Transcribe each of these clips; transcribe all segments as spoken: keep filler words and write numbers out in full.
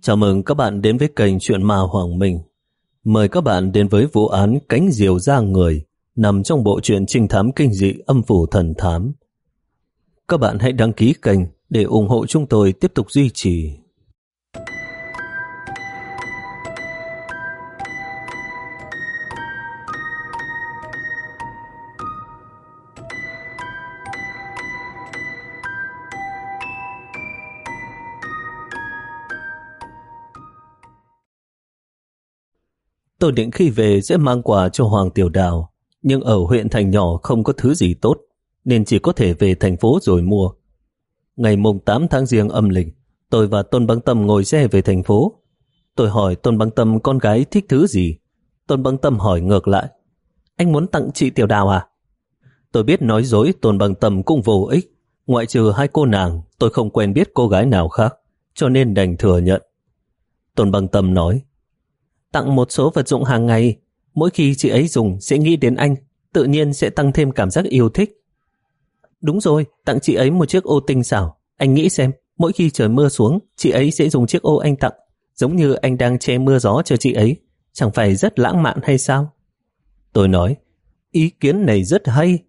Chào mừng các bạn đến với kênh Chuyện Ma Hoàng Minh. Mời các bạn đến với vụ án Cánh Diều Da Người nằm trong bộ truyện trinh thám kinh dị Âm Phủ Thần Thám. Các bạn hãy đăng ký kênh để ủng hộ chúng tôi tiếp tục duy trì. Tôi định khi về sẽ mang quà cho Hoàng Tiểu Đào, nhưng ở huyện thành nhỏ không có thứ gì tốt, nên chỉ có thể về thành phố rồi mua. Ngày mùng tám tháng Giêng âm lịch, tôi và Tôn Băng Tâm ngồi xe về thành phố. Tôi hỏi Tôn Băng Tâm con gái thích thứ gì. Tôn Băng Tâm hỏi ngược lại, anh muốn tặng chị Tiểu Đào à? Tôi biết nói dối Tôn Băng Tâm cũng vô ích, ngoại trừ hai cô nàng, tôi không quen biết cô gái nào khác, cho nên đành thừa nhận. Tôn Băng Tâm nói, tặng một số vật dụng hàng ngày, mỗi khi chị ấy dùng sẽ nghĩ đến anh, tự nhiên sẽ tăng thêm cảm giác yêu thích. Đúng rồi, tặng chị ấy một chiếc ô tinh xảo, anh nghĩ xem, mỗi khi trời mưa xuống, chị ấy sẽ dùng chiếc ô anh tặng, giống như anh đang che mưa gió cho chị ấy, chẳng phải rất lãng mạn hay sao? Tôi nói, ý kiến này rất hay.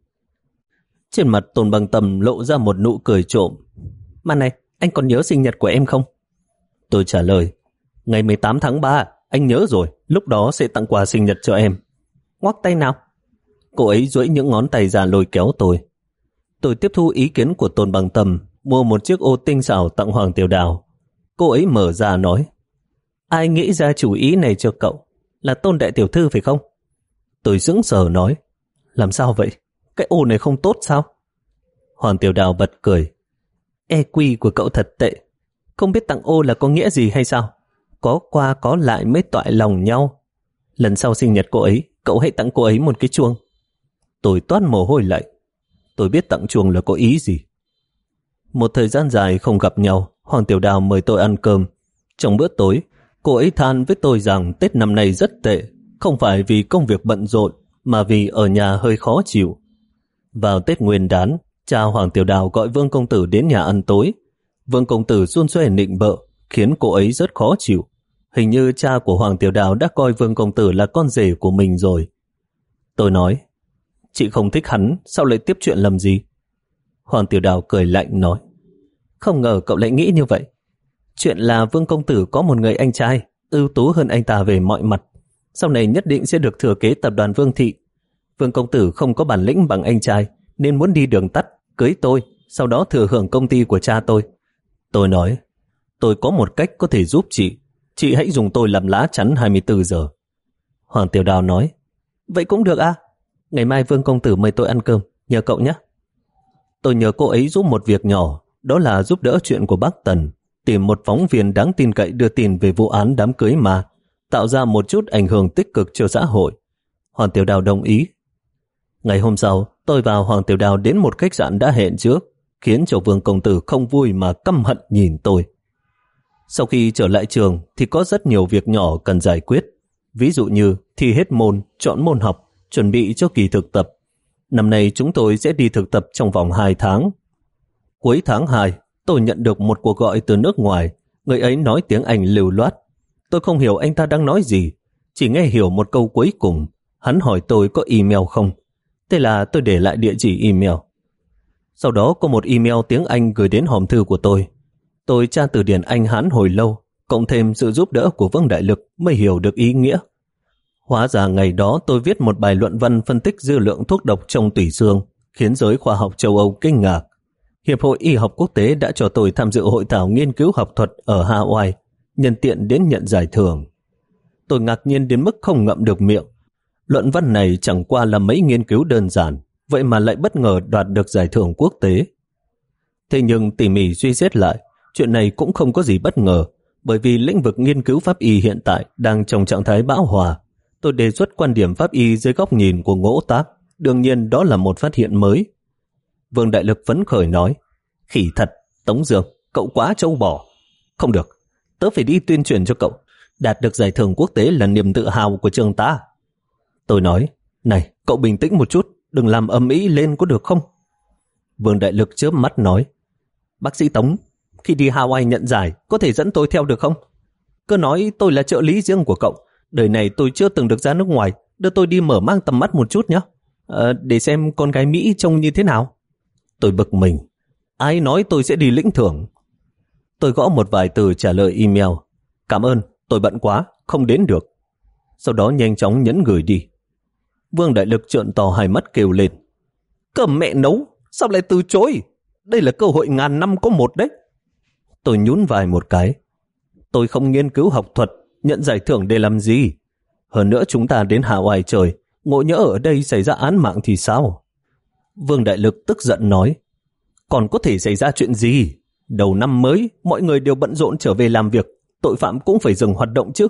Trên mặt Tôn Băng Tâm lộ ra một nụ cười trộm. Mà này, anh còn nhớ sinh nhật của em không? Tôi trả lời, ngày mười tám tháng ba, anh nhớ rồi, lúc đó sẽ tặng quà sinh nhật cho em. Ngoắc tay nào. Cô ấy duỗi những ngón tay ra lôi kéo tôi. Tôi tiếp thu ý kiến của Tôn Băng Tâm, mua một chiếc ô tinh xảo tặng Hoàng Tiểu Đào. Cô ấy mở ra nói, ai nghĩ ra chủ ý này cho cậu? Là Tôn đại tiểu thư phải không? Tôi sững sờ nói, làm sao vậy? Cái ô này không tốt sao? Hoàng Tiểu Đào bật cười, e quy của cậu thật tệ, không biết tặng ô là có nghĩa gì hay sao? Có qua có lại mới toại lòng nhau. Lần sau sinh nhật cô ấy, cậu hãy tặng cô ấy một cái chuông. Tôi toát mồ hôi lạnh. Tôi biết tặng chuông là có ý gì. Một thời gian dài không gặp nhau, Hoàng Tiểu Đào mời tôi ăn cơm. Trong bữa tối, cô ấy than với tôi rằng Tết năm nay rất tệ, không phải vì công việc bận rộn, mà vì ở nhà hơi khó chịu. Vào Tết Nguyên Đán, cha Hoàng Tiểu Đào gọi Vương Công Tử đến nhà ăn tối. Vương Công Tử xuân xuê nịnh bợ, khiến cô ấy rất khó chịu. Hình như cha của Hoàng Tiểu Đào đã coi Vương Công Tử là con rể của mình rồi. Tôi nói, chị không thích hắn, sao lại tiếp chuyện làm gì? Hoàng Tiểu Đào cười lạnh nói, không ngờ cậu lại nghĩ như vậy. Chuyện là Vương Công Tử có một người anh trai, ưu tú hơn anh ta về mọi mặt. Sau này nhất định sẽ được thừa kế tập đoàn Vương Thị. Vương Công Tử không có bản lĩnh bằng anh trai, nên muốn đi đường tắt, cưới tôi, sau đó thừa hưởng công ty của cha tôi. Tôi nói, tôi có một cách có thể giúp chị. Chị hãy dùng tôi làm lá chắn hai mươi bốn giờ. Hoàng Tiểu Đào nói, vậy cũng được à? Ngày mai Vương Công Tử mời tôi ăn cơm, nhờ cậu nhé. Tôi nhờ cô ấy giúp một việc nhỏ, đó là giúp đỡ chuyện của bác Tần, tìm một phóng viên đáng tin cậy đưa tin về vụ án đám cưới ma, tạo ra một chút ảnh hưởng tích cực cho xã hội. Hoàng Tiểu Đào đồng ý. Ngày hôm sau, tôi và Hoàng Tiểu Đào đến một khách sạn đã hẹn trước, khiến cho Vương Công Tử không vui mà căm hận nhìn tôi. Sau khi trở lại trường thì có rất nhiều việc nhỏ cần giải quyết, ví dụ như thi hết môn, chọn môn học, chuẩn bị cho kỳ thực tập. Năm nay chúng tôi sẽ đi thực tập trong vòng hai tháng. Cuối tháng hai, tôi nhận được một cuộc gọi từ nước ngoài, người ấy nói tiếng Anh lưu loát. Tôi không hiểu anh ta đang nói gì, chỉ nghe hiểu một câu cuối cùng. Hắn hỏi tôi có email không, thế là tôi để lại địa chỉ email. Sau đó có một email tiếng Anh gửi đến hòm thư của tôi. Tôi tra từ điển Anh Hán hồi lâu, cộng thêm sự giúp đỡ của Vương Đại Lực mới hiểu được ý nghĩa. Hóa ra ngày đó tôi viết một bài luận văn phân tích dư lượng thuốc độc trong tủy xương, khiến giới khoa học châu Âu kinh ngạc. Hiệp hội Y học quốc tế đã cho tôi tham dự hội thảo nghiên cứu học thuật ở Hawaii, nhân tiện đến nhận giải thưởng. Tôi ngạc nhiên đến mức không ngậm được miệng. Luận văn này chẳng qua là mấy nghiên cứu đơn giản, vậy mà lại bất ngờ đoạt được giải thưởng quốc tế. Thế nhưng tỉ mỉ suy xét lại, chuyện này cũng không có gì bất ngờ, bởi vì lĩnh vực nghiên cứu pháp y hiện tại đang trong trạng thái bão hòa. Tôi đề xuất quan điểm pháp y dưới góc nhìn của Ngỗ Tác, đương nhiên đó là một phát hiện mới. Vương Đại Lực phấn khởi nói, khỉ thật, Tống Dương, cậu quá trâu bò. Không được, tớ phải đi tuyên truyền cho cậu, đạt được giải thưởng quốc tế là niềm tự hào của trường ta. Tôi nói, này, cậu bình tĩnh một chút, đừng làm ầm ĩ lên có được không? Vương Đại Lực chớp mắt nói, bác sĩ Tống, khi đi Hawaii nhận giải, có thể dẫn tôi theo được không? Cứ nói tôi là trợ lý riêng của cậu. Đời này tôi chưa từng được ra nước ngoài. Đưa tôi đi mở mang tầm mắt một chút nhé. À, để xem con gái Mỹ trông như thế nào. Tôi bực mình. Ai nói tôi sẽ đi lĩnh thưởng? Tôi gõ một vài từ trả lời email. Cảm ơn, tôi bận quá, không đến được. Sau đó nhanh chóng nhấn gửi đi. Vương Đại Lực trợn to hai mắt kêu lên. Cơm mẹ nấu, sao lại từ chối? Đây là cơ hội ngàn năm có một đấy. Tôi nhún vai một cái. Tôi không nghiên cứu học thuật, nhận giải thưởng để làm gì? Hơn nữa chúng ta đến Hawaii chơi, ngộ nhỡ ở đây xảy ra án mạng thì sao? Vương Đại Lực tức giận nói. Còn có thể xảy ra chuyện gì? Đầu năm mới, mọi người đều bận rộn trở về làm việc, tội phạm cũng phải dừng hoạt động chứ.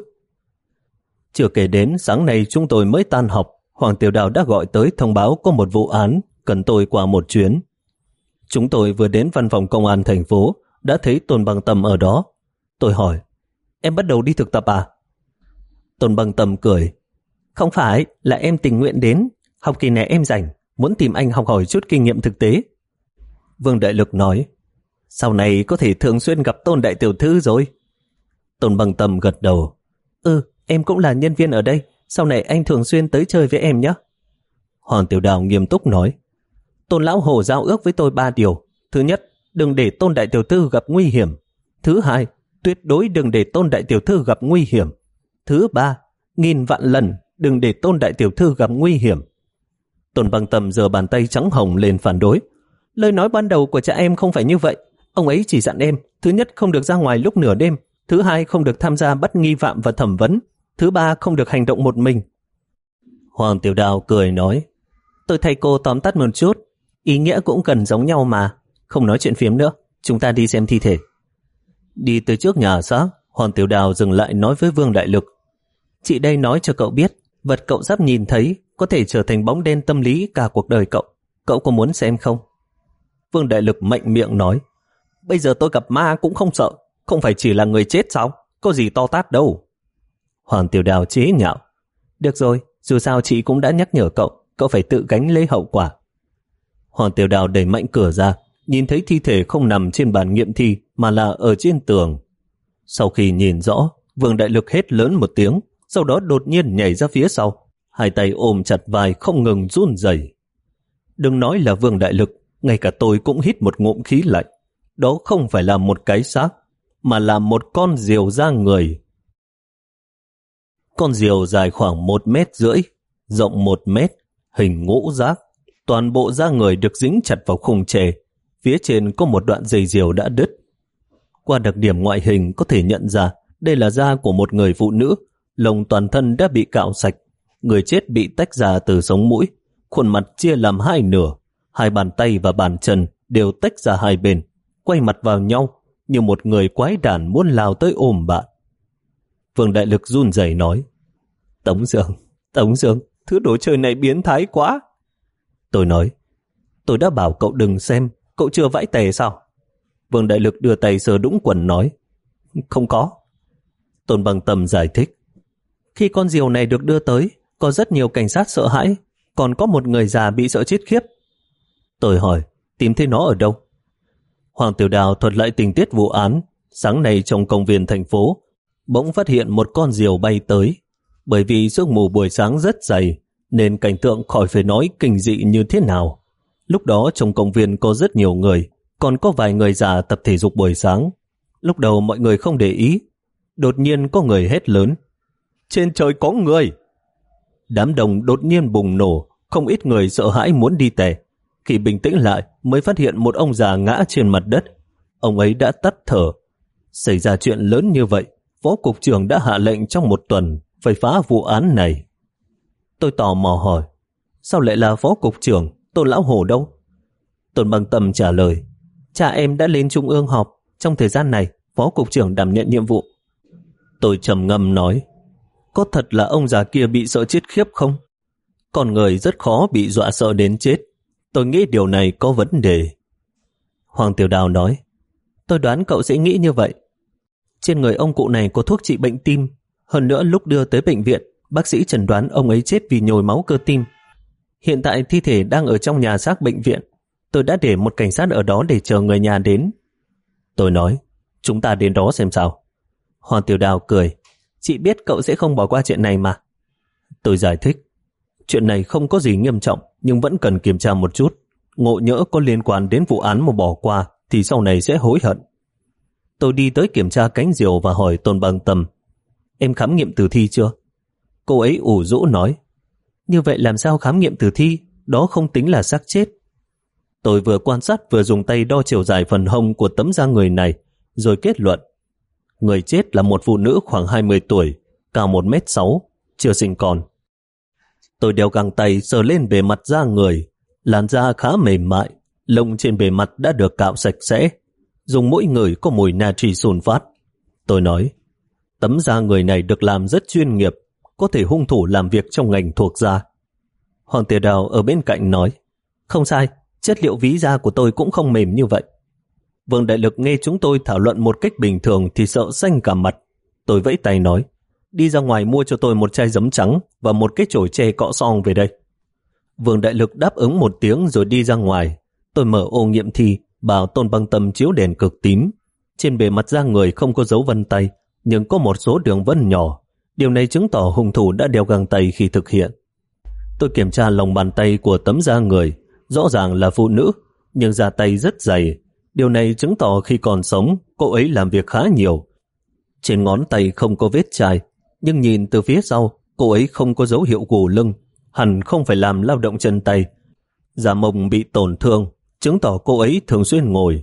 Chưa kể đến sáng nay chúng tôi mới tan học, Hoàng Tiểu Đào đã gọi tới thông báo có một vụ án cần tôi qua một chuyến. Chúng tôi vừa đến văn phòng công an thành phố, đã thấy Tôn Băng Tâm ở đó. Tôi hỏi, em bắt đầu đi thực tập à? Tôn Băng Tâm cười, không phải, là em tình nguyện đến. Học kỳ này em rảnh, muốn tìm anh học hỏi chút kinh nghiệm thực tế. Vương Đại Lực nói, sau này có thể thường xuyên gặp Tôn đại tiểu thư rồi. Tôn Băng Tâm gật đầu, ừ, em cũng là nhân viên ở đây, sau này anh thường xuyên tới chơi với em nhé. Hoàng Tiểu Đào nghiêm túc nói, Tôn lão hồ giao ước với tôi ba điều. Thứ nhất, đừng để Tôn đại tiểu thư gặp nguy hiểm. Thứ hai, tuyệt đối đừng để Tôn đại tiểu thư gặp nguy hiểm. Thứ ba, nghìn vạn lần đừng để Tôn đại tiểu thư gặp nguy hiểm. Tôn Băng Tâm giơ bàn tay trắng hồng lên phản đối. Lời nói ban đầu của cha em không phải như vậy. Ông ấy chỉ dặn em, thứ nhất không được ra ngoài lúc nửa đêm, thứ hai không được tham gia bắt nghi phạm và thẩm vấn, thứ ba không được hành động một mình. Hoàng Tiểu Đào cười nói, tôi thay cô tóm tắt một chút, ý nghĩa cũng cần giống nhau mà, không nói chuyện phiếm nữa, chúng ta đi xem thi thể. Đi tới trước nhà xác, Hoàng Tiểu Đào dừng lại nói với Vương Đại Lực, chị đây nói cho cậu biết, vật cậu sắp nhìn thấy có thể trở thành bóng đen tâm lý cả cuộc đời cậu, cậu có muốn xem không? Vương Đại Lực mạnh miệng nói, bây giờ tôi gặp ma cũng không sợ, không phải chỉ là người chết sao, có gì to tát đâu. Hoàng Tiểu Đào chế nhạo, được rồi, dù sao chị cũng đã nhắc nhở cậu, cậu phải tự gánh lấy hậu quả. Hoàng Tiểu Đào đẩy mạnh cửa ra, nhìn thấy thi thể không nằm trên bàn nghiệm thi mà là ở trên tường. Sau khi nhìn rõ, Vương Đại Lực hét lớn một tiếng, sau đó đột nhiên nhảy ra phía sau, hai tay ôm chặt vai không ngừng run rẩy. Đừng nói là Vương Đại Lực, ngay cả tôi cũng hít một ngụm khí lạnh. Đó không phải là một cái xác, mà là một con diều da người. Con diều dài khoảng một mét rưỡi, rộng một mét, hình ngũ giác. Toàn bộ da người được dính chặt vào khung tre, phía trên có một đoạn dây diều đã đứt. Qua đặc điểm ngoại hình có thể nhận ra đây là da của một người phụ nữ, lông toàn thân đã bị cạo sạch, người chết bị tách ra từ sống mũi, khuôn mặt chia làm hai nửa, hai bàn tay và bàn chân đều tách ra hai bên, quay mặt vào nhau như một người quái đản muốn lao tới ôm bạn. Vương Đại Lực run rẩy nói, Tống Dương, Tống Dương, thứ đồ chơi này biến thái quá. Tôi nói, tôi đã bảo cậu đừng xem, cậu chưa vãi tè sao? Vương Đại Lực đưa tay sờ đũng quần nói, không có. Tôn Băng Tâm giải thích, khi con diều này được đưa tới, có rất nhiều cảnh sát sợ hãi, còn có một người già bị sợ chết khiếp. Tôi hỏi, tìm thấy nó ở đâu? Hoàng Tiểu Đào thuật lại tình tiết vụ án. Sáng nay trong công viên thành phố, bỗng phát hiện một con diều bay tới. Bởi vì sương mù buổi sáng rất dày, nên cảnh tượng khỏi phải nói kinh dị như thế nào. Lúc đó trong công viên có rất nhiều người, còn có vài người già tập thể dục buổi sáng. Lúc đầu mọi người không để ý, đột nhiên có người hét lớn, trên trời có người! Đám đông đột nhiên bùng nổ, không ít người sợ hãi muốn đi tè. Khi bình tĩnh lại mới phát hiện một ông già ngã trên mặt đất. Ông ấy đã tắt thở. Xảy ra chuyện lớn như vậy, Phó Cục trưởng đã hạ lệnh trong một tuần phải phá vụ án này. Tôi tò mò hỏi, sao lại là Phó Cục trưởng, Tôn Lão Hổ đâu? Tôn Băng Tâm trả lời, cha em đã lên trung ương họp, trong thời gian này Phó Cục trưởng đảm nhận nhiệm vụ. Tôi trầm ngâm nói, có thật là ông già kia bị sợ chết khiếp không? Con người rất khó bị dọa sợ đến chết. Tôi nghĩ điều này có vấn đề. Hoàng Tiểu Đào nói, tôi đoán cậu sẽ nghĩ như vậy. Trên người ông cụ này có thuốc trị bệnh tim. Hơn nữa lúc đưa tới bệnh viện, bác sĩ chẩn đoán ông ấy chết vì nhồi máu cơ tim. Hiện tại thi thể đang ở trong nhà xác bệnh viện. Tôi đã để một cảnh sát ở đó để chờ người nhà đến. Tôi nói, chúng ta đến đó xem sao. Hoàng Tiểu Đào cười. Chị biết cậu sẽ không bỏ qua chuyện này mà. Tôi giải thích. Chuyện này không có gì nghiêm trọng, nhưng vẫn cần kiểm tra một chút. Ngộ nhỡ có liên quan đến vụ án mà bỏ qua thì sau này sẽ hối hận. Tôi đi tới kiểm tra cánh diều và hỏi Tôn Băng Tâm. Em khám nghiệm tử thi chưa? Cô ấy ủ rũ nói. Như vậy làm sao khám nghiệm tử thi? Đó không tính là xác chết. Tôi vừa quan sát vừa dùng tay đo chiều dài phần hông của tấm da người này, rồi kết luận. Người chết là một phụ nữ khoảng hai mươi tuổi, cao một mét sáu, chưa sinh con. Tôi đeo găng tay sờ lên bề mặt da người, làn da khá mềm mại, lông trên bề mặt đã được cạo sạch sẽ, dùng mỗi người có mùi natri sun phát. Tôi nói, tấm da người này được làm rất chuyên nghiệp, có thể hung thủ làm việc trong ngành thuộc da. Hoàng Tiểu Đào ở bên cạnh nói, không sai, chất liệu ví da của tôi cũng không mềm như vậy. Vương Đại Lực nghe chúng tôi thảo luận một cách bình thường thì sợ xanh cả mặt. Tôi vẫy tay nói, đi ra ngoài mua cho tôi một chai giấm trắng và một cái chổi tre cọ xong về đây. Vương Đại Lực đáp ứng một tiếng rồi đi ra ngoài. Tôi mở ô nghiệm thi, bảo Tôn Băng Tâm chiếu đèn cực tím. Trên bề mặt da người không có dấu vân tay, nhưng có một số đường vân nhỏ. Điều này chứng tỏ hung thủ đã đeo găng tay khi thực hiện. Tôi kiểm tra lòng bàn tay của tấm da người, rõ ràng là phụ nữ, nhưng da tay rất dày. Điều này chứng tỏ khi còn sống, cô ấy làm việc khá nhiều. Trên ngón tay không có vết chai, nhưng nhìn từ phía sau, cô ấy không có dấu hiệu gù lưng, hẳn không phải làm lao động chân tay. Da mông bị tổn thương, chứng tỏ cô ấy thường xuyên ngồi.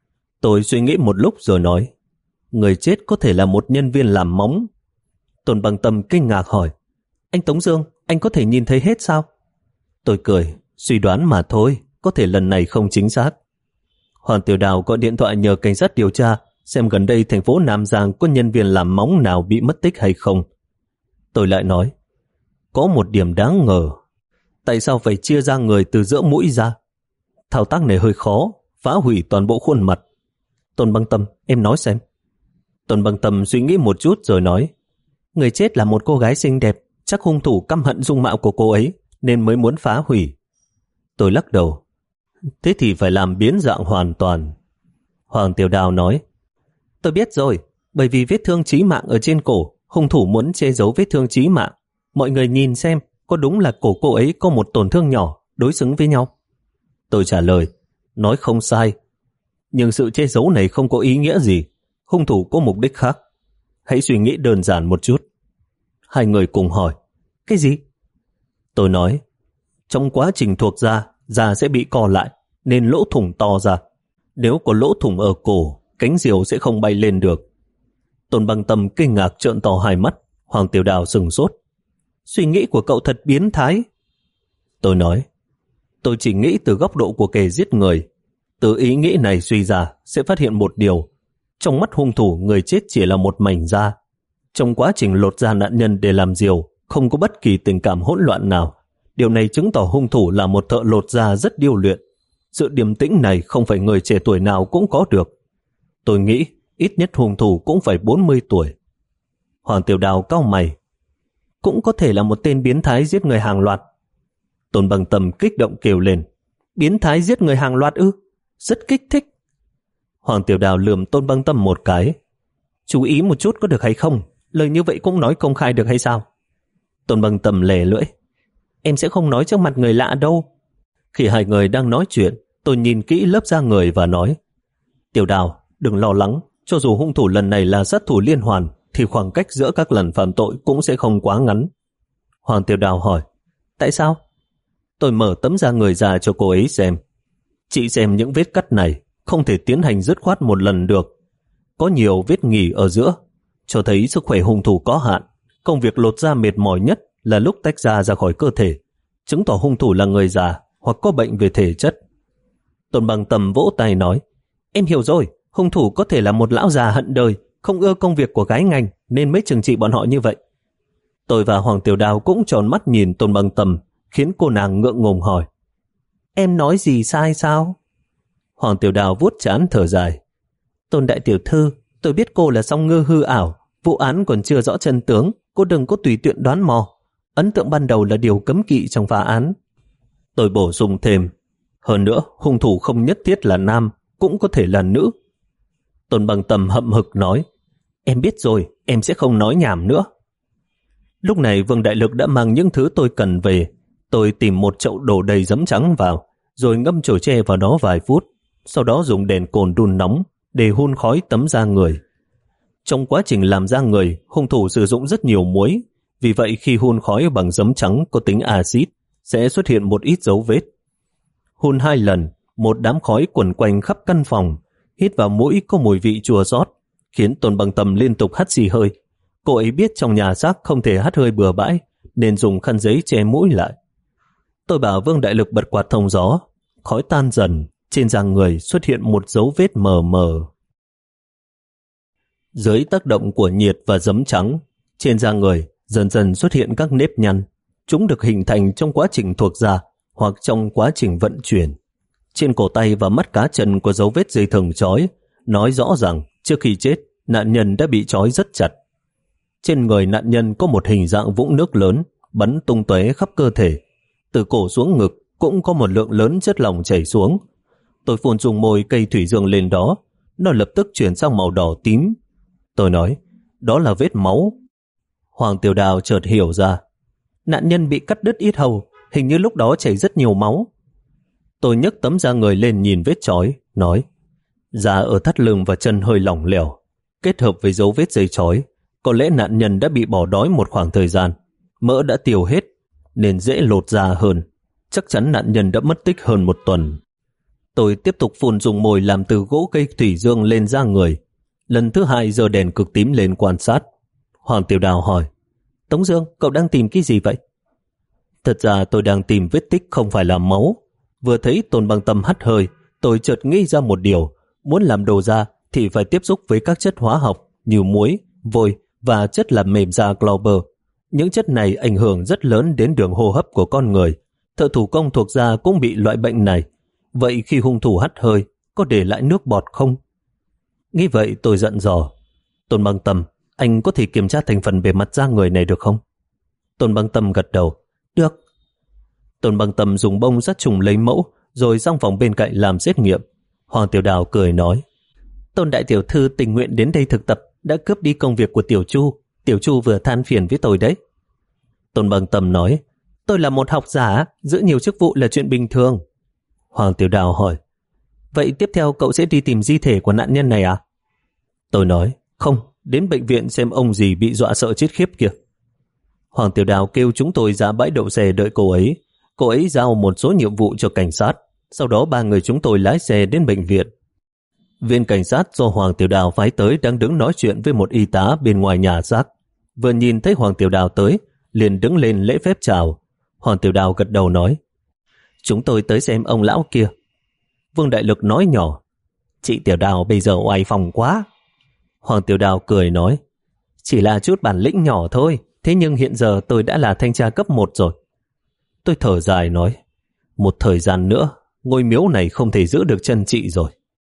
Tôi suy nghĩ một lúc rồi nói, người chết có thể là một nhân viên làm móng. Tôn Băng Tâm kinh ngạc hỏi, anh Tống Dương, anh có thể nhìn thấy hết sao? Tôi cười, suy đoán mà thôi, có thể lần này không chính xác. Hoàng Tiểu Đào gọi điện thoại nhờ cảnh sát điều tra xem gần đây thành phố Nam Giang có nhân viên làm móng nào bị mất tích hay không. Tôi lại nói, có một điểm đáng ngờ. Tại sao phải chia ra người từ giữa mũi ra? Thao tác này hơi khó, phá hủy toàn bộ khuôn mặt. Tôn Băng Tâm, em nói xem. Tôn Băng Tâm suy nghĩ một chút rồi nói, người chết là một cô gái xinh đẹp, chắc hung thủ căm hận dung mạo của cô ấy nên mới muốn phá hủy. Tôi lắc đầu, thế thì phải làm biến dạng hoàn toàn. Hoàng Tiểu Đào nói, tôi biết rồi, bởi vì vết thương chí mạng ở trên cổ, hung thủ muốn che giấu vết thương chí mạng. Mọi người nhìn xem, có đúng là cổ cô ấy có một tổn thương nhỏ, đối xứng với nhau. Tôi trả lời, nói không sai. Nhưng sự che giấu này không có ý nghĩa gì. Hung thủ có mục đích khác. Hãy suy nghĩ đơn giản một chút. Hai người cùng hỏi, cái gì? Tôi nói, trong quá trình thuộc da, da sẽ bị co lại, nên lỗ thủng to ra. Nếu có lỗ thủng ở cổ, cánh diều sẽ không bay lên được. Tôn Băng Tâm kinh ngạc trợn to hai mắt. Hoàng Tiểu Đào sừng sốt. Suy nghĩ của cậu thật biến thái. Tôi nói, tôi chỉ nghĩ từ góc độ của kẻ giết người. Từ ý nghĩ này suy ra sẽ phát hiện một điều. Trong mắt hung thủ, người chết chỉ là một mảnh da. Trong quá trình lột da nạn nhân để làm diều, không có bất kỳ tình cảm hỗn loạn nào. Điều này chứng tỏ hung thủ là một thợ lột da rất điêu luyện. Sự điềm tĩnh này không phải người trẻ tuổi nào cũng có được. Tôi nghĩ ít nhất hung thủ cũng phải bốn mươi tuổi. Hoàng Tiểu Đào cau mày. Cũng có thể là một tên biến thái giết người hàng loạt. Tôn Băng Tâm kích động kêu lên. Biến thái giết người hàng loạt ư? Rất kích thích. Hoàng Tiểu Đào lườm Tôn Băng Tâm một cái. Chú ý một chút có được hay không? Lời như vậy cũng nói công khai được hay sao? Tôn Băng Tâm lè lưỡi. Em sẽ không nói trước mặt người lạ đâu. Khi hai người đang nói chuyện, tôi nhìn kỹ lớp da người và nói, Tiểu Đào, đừng lo lắng. Cho dù hung thủ lần này là sát thủ liên hoàn, thì khoảng cách giữa các lần phạm tội cũng sẽ không quá ngắn. Hoàng Tiểu Đào hỏi, tại sao? Tôi mở tấm da người ra cho cô ấy xem. Chị xem những vết cắt này, không thể tiến hành dứt khoát một lần được. Có nhiều vết nghỉ ở giữa, cho thấy sức khỏe hung thủ có hạn. Công việc lột da mệt mỏi nhất là lúc tách da ra khỏi cơ thể, chứng tỏ hung thủ là người già hoặc có bệnh về thể chất. Tôn Băng Tâm vỗ tay nói, em hiểu rồi, hung thủ có thể là một lão già hận đời, không ưa công việc của gái ngành nên mới trừng trị bọn họ như vậy. Tôi và Hoàng Tiểu Đào cũng tròn mắt nhìn Tôn Băng Tâm, khiến cô nàng ngượng ngùng hỏi, em nói gì sai sao? Hoàng Tiểu Đào vuốt trán thở dài. Tôn đại tiểu thư, tôi biết cô là song ngư hư ảo, vụ án còn chưa rõ chân tướng, cô đừng có tùy tiện đoán mò. Ấn tượng ban đầu là điều cấm kỵ trong phá án. Tôi bổ sung thêm, hơn nữa hung thủ không nhất thiết là nam, cũng có thể là nữ. Tôn Băng Tâm hậm hực nói, Em biết rồi, em sẽ không nói nhảm nữa. Lúc này Vương Đại Lực đã mang những thứ tôi cần về. Tôi tìm một chậu đổ đầy giấm trắng vào, rồi ngâm chổi tre vào đó vài phút, sau đó dùng đèn cồn đun nóng để hun khói tấm da người. Trong quá trình làm da người, hung thủ sử dụng rất nhiều muối, vì vậy khi hun khói bằng giấm trắng có tính axit sẽ xuất hiện một ít dấu vết. Hun hai lần, một đám khói quẩn quanh khắp căn phòng, hít vào mũi có mùi vị chua xót, khiến Tôn Băng Tâm liên tục hắt xì hơi. Cô ấy biết trong nhà xác không thể hắt hơi bừa bãi, nên dùng khăn giấy che mũi lại. Tôi bảo Vương Đại Lực bật quạt thông gió, khói tan dần, trên da người xuất hiện một dấu vết mờ mờ. Dưới tác động của nhiệt và giấm trắng, trên da người dần dần xuất hiện các nếp nhăn. Chúng được hình thành trong quá trình thuộc da hoặc trong quá trình vận chuyển. Trên cổ tay và mắt cá chân có dấu vết dây thừng trói, nói rõ rằng trước khi chết, nạn nhân đã bị trói rất chặt. Trên người nạn nhân có một hình dạng vũng nước lớn, bắn tung tóe khắp cơ thể. Từ cổ xuống ngực cũng có một lượng lớn chất lỏng chảy xuống. Tôi phun dùng môi cây thủy dương lên đó, nó lập tức chuyển sang màu đỏ tím. Tôi nói, đó là vết máu. Hoàng Tiểu Đào chợt hiểu ra. Nạn nhân bị cắt đứt yết hầu, hình như lúc đó chảy rất nhiều máu. Tôi nhấc tấm da người lên nhìn vết chói, nói, da ở thắt lưng và chân hơi lỏng lẻo, kết hợp với dấu vết dây chói, có lẽ nạn nhân đã bị bỏ đói một khoảng thời gian, mỡ đã tiêu hết, nên dễ lột da hơn. Chắc chắn nạn nhân đã mất tích hơn một tuần. Tôi tiếp tục phun dùng mồi làm từ gỗ cây thủy dương lên da người. Lần thứ hai giơ đèn cực tím lên quan sát. Hoàng Tiểu Đào hỏi, Tống Dương, cậu đang tìm cái gì vậy? Thật ra tôi đang tìm vết tích không phải là máu. Vừa thấy Tôn Băng Tâm hắt hơi, tôi chợt nghĩ ra một điều. Muốn làm đồ da thì phải tiếp xúc với các chất hóa học như muối, vôi và chất làm mềm da Glauber. Những chất này ảnh hưởng rất lớn đến đường hô hấp của con người. Thợ thủ công thuộc da cũng bị loại bệnh này. Vậy khi hung thủ hắt hơi, có để lại nước bọt không? Nghĩ vậy tôi giận dò. Tôn Băng Tâm, anh có thể kiểm tra thành phần bề mặt da người này được không? Tôn Băng Tâm gật đầu. Được. Tôn Băng Tâm dùng bông sát trùng lấy mẫu, rồi sang phòng bên cạnh làm xét nghiệm. Hoàng Tiểu Đào cười nói, Tôn đại tiểu thư tình nguyện đến đây thực tập, đã cướp đi công việc của Tiểu Chu. Tiểu Chu vừa than phiền với tôi đấy. Tôn Băng Tâm nói, tôi là một học giả, giữ nhiều chức vụ là chuyện bình thường. Hoàng Tiểu Đào hỏi, vậy tiếp theo cậu sẽ đi tìm di thể của nạn nhân này à? Tôi nói, không, đến bệnh viện xem ông gì bị dọa sợ chết khiếp kìa. Hoàng Tiểu Đào kêu chúng tôi ra bãi đậu xe đợi cô ấy. Cô ấy giao một số nhiệm vụ cho cảnh sát. Sau đó ba người chúng tôi lái xe đến bệnh viện. Viên cảnh sát do Hoàng Tiểu Đào phái tới đang đứng nói chuyện với một y tá bên ngoài nhà xác. Vừa nhìn thấy Hoàng Tiểu Đào tới, liền đứng lên lễ phép chào. Hoàng Tiểu Đào gật đầu nói, chúng tôi tới xem ông lão kia. Vương Đại Lực nói nhỏ, chị Tiểu Đào bây giờ oai phong quá. Hoàng Tiểu Đào cười nói, chỉ là chút bản lĩnh nhỏ thôi, thế nhưng hiện giờ tôi đã là thanh tra cấp một rồi. Tôi thở dài nói, một thời gian nữa, ngôi miếu này không thể giữ được chân trị rồi.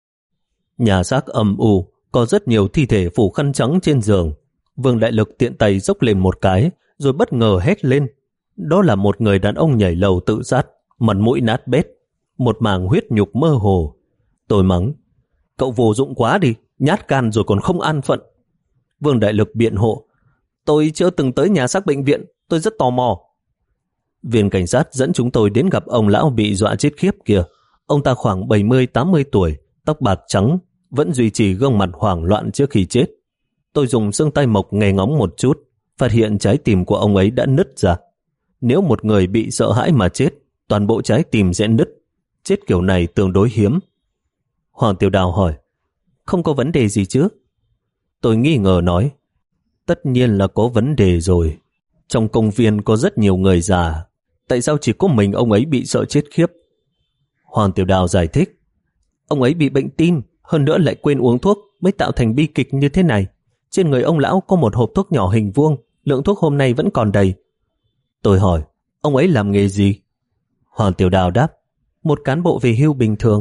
Nhà xác âm u, có rất nhiều thi thể phủ khăn trắng trên giường. Vương Đại Lực tiện tay dốc lên một cái, rồi bất ngờ hét lên. Đó là một người đàn ông nhảy lầu tự sát, mặt mũi nát bét, một màng huyết nhục mơ hồ. Tôi mắng, cậu vô dụng quá đi, nhát gan rồi còn không an phận. Vương Đại Lực biện hộ, tôi chưa từng tới nhà xác bệnh viện, tôi rất tò mò. Viên cảnh sát dẫn chúng tôi đến gặp ông lão bị dọa chết khiếp kia. Ông ta khoảng bảy mươi tám mươi tuổi, tóc bạc trắng, vẫn duy trì gương mặt hoảng loạn trước khi chết. Tôi dùng xương tay mộc nghe ngóng một chút, phát hiện trái tim của ông ấy đã nứt ra. Nếu một người bị sợ hãi mà chết, toàn bộ trái tim sẽ nứt. Chết kiểu này tương đối hiếm. Hoàng Tiểu Đào hỏi, không có vấn đề gì chứ? Tôi nghi ngờ nói, tất nhiên là có vấn đề rồi. Trong công viên có rất nhiều người già, tại sao chỉ có mình ông ấy bị sợ chết khiếp? Hoàng Tiểu Đào giải thích, ông ấy bị bệnh tim, hơn nữa lại quên uống thuốc mới tạo thành bi kịch như thế này. Trên người ông lão có một hộp thuốc nhỏ hình vuông, lượng thuốc hôm nay vẫn còn đầy. Tôi hỏi, ông ấy làm nghề gì? Hoàng Tiểu Đào đáp, một cán bộ về hưu bình thường.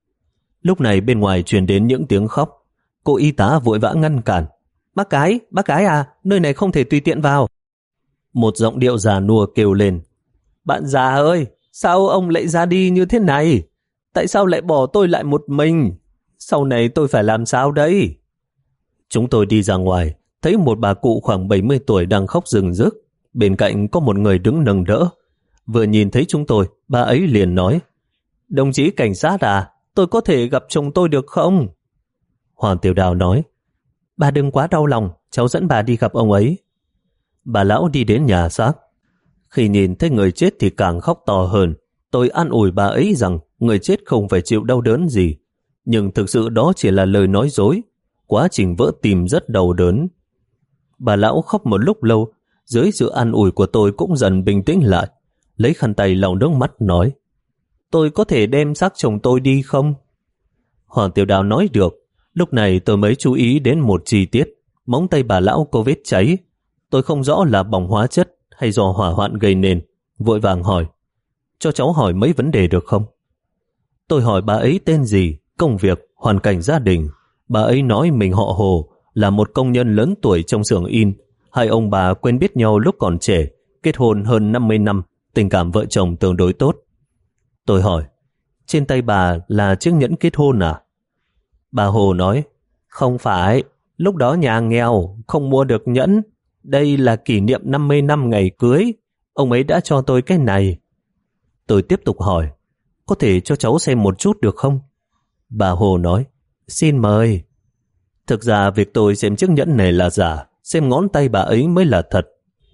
Lúc này bên ngoài truyền đến những tiếng khóc. Cô y tá vội vã ngăn cản. Bác gái, bác gái à, nơi này không thể tùy tiện vào. Một giọng điệu già nua kêu lên, bạn già ơi, sao ông lại ra đi như thế này? Tại sao lại bỏ tôi lại một mình? Sau này tôi phải làm sao đấy? Chúng tôi đi ra ngoài, thấy một bà cụ khoảng bảy mươi tuổi đang khóc rừng rức. Bên cạnh có một người đứng nâng đỡ. Vừa nhìn thấy chúng tôi, bà ấy liền nói: Đồng chí cảnh sát à, tôi có thể gặp chồng tôi được không? Hoàng Tiểu Đào nói: Bà đừng quá đau lòng, cháu dẫn bà đi gặp ông ấy. Bà lão đi đến nhà xác. Khi nhìn thấy người chết thì càng khóc to hơn. Tôi an ủi bà ấy rằng người chết không phải chịu đau đớn gì, nhưng thực sự đó chỉ là lời nói dối. Quá trình vỡ tim rất đau đớn. Bà lão khóc một lúc lâu, dưới sự an ủi của tôi cũng dần bình tĩnh lại, lấy khăn tay lau nước mắt nói: Tôi có thể đem xác chồng tôi đi không? Hoàng Tiểu Đào nói được. Lúc này tôi mới chú ý đến một chi tiết: móng tay bà lão có vết cháy. Tôi không rõ là bỏng hóa chất hay do hỏa hoạn gây nên, vội vàng hỏi: Cho cháu hỏi mấy vấn đề được không? Tôi hỏi bà ấy tên gì, công việc, hoàn cảnh gia đình. Bà ấy nói mình họ Hồ, là một công nhân lớn tuổi trong xưởng in. Hai ông bà quen biết nhau lúc còn trẻ, kết hôn hơn năm mươi năm, tình cảm vợ chồng tương đối tốt. Tôi hỏi: Trên tay bà là chiếc nhẫn kết hôn à? Bà Hồ nói: Không phải, lúc đó nhà nghèo, không mua được nhẫn. Đây là kỷ niệm năm mươi năm ngày cưới. Ông ấy đã cho tôi cái này. Tôi tiếp tục hỏi: Có thể cho cháu xem một chút được không? Bà Hồ nói: Xin mời. Thực ra việc tôi xem chiếc nhẫn này là giả, xem ngón tay bà ấy mới là thật.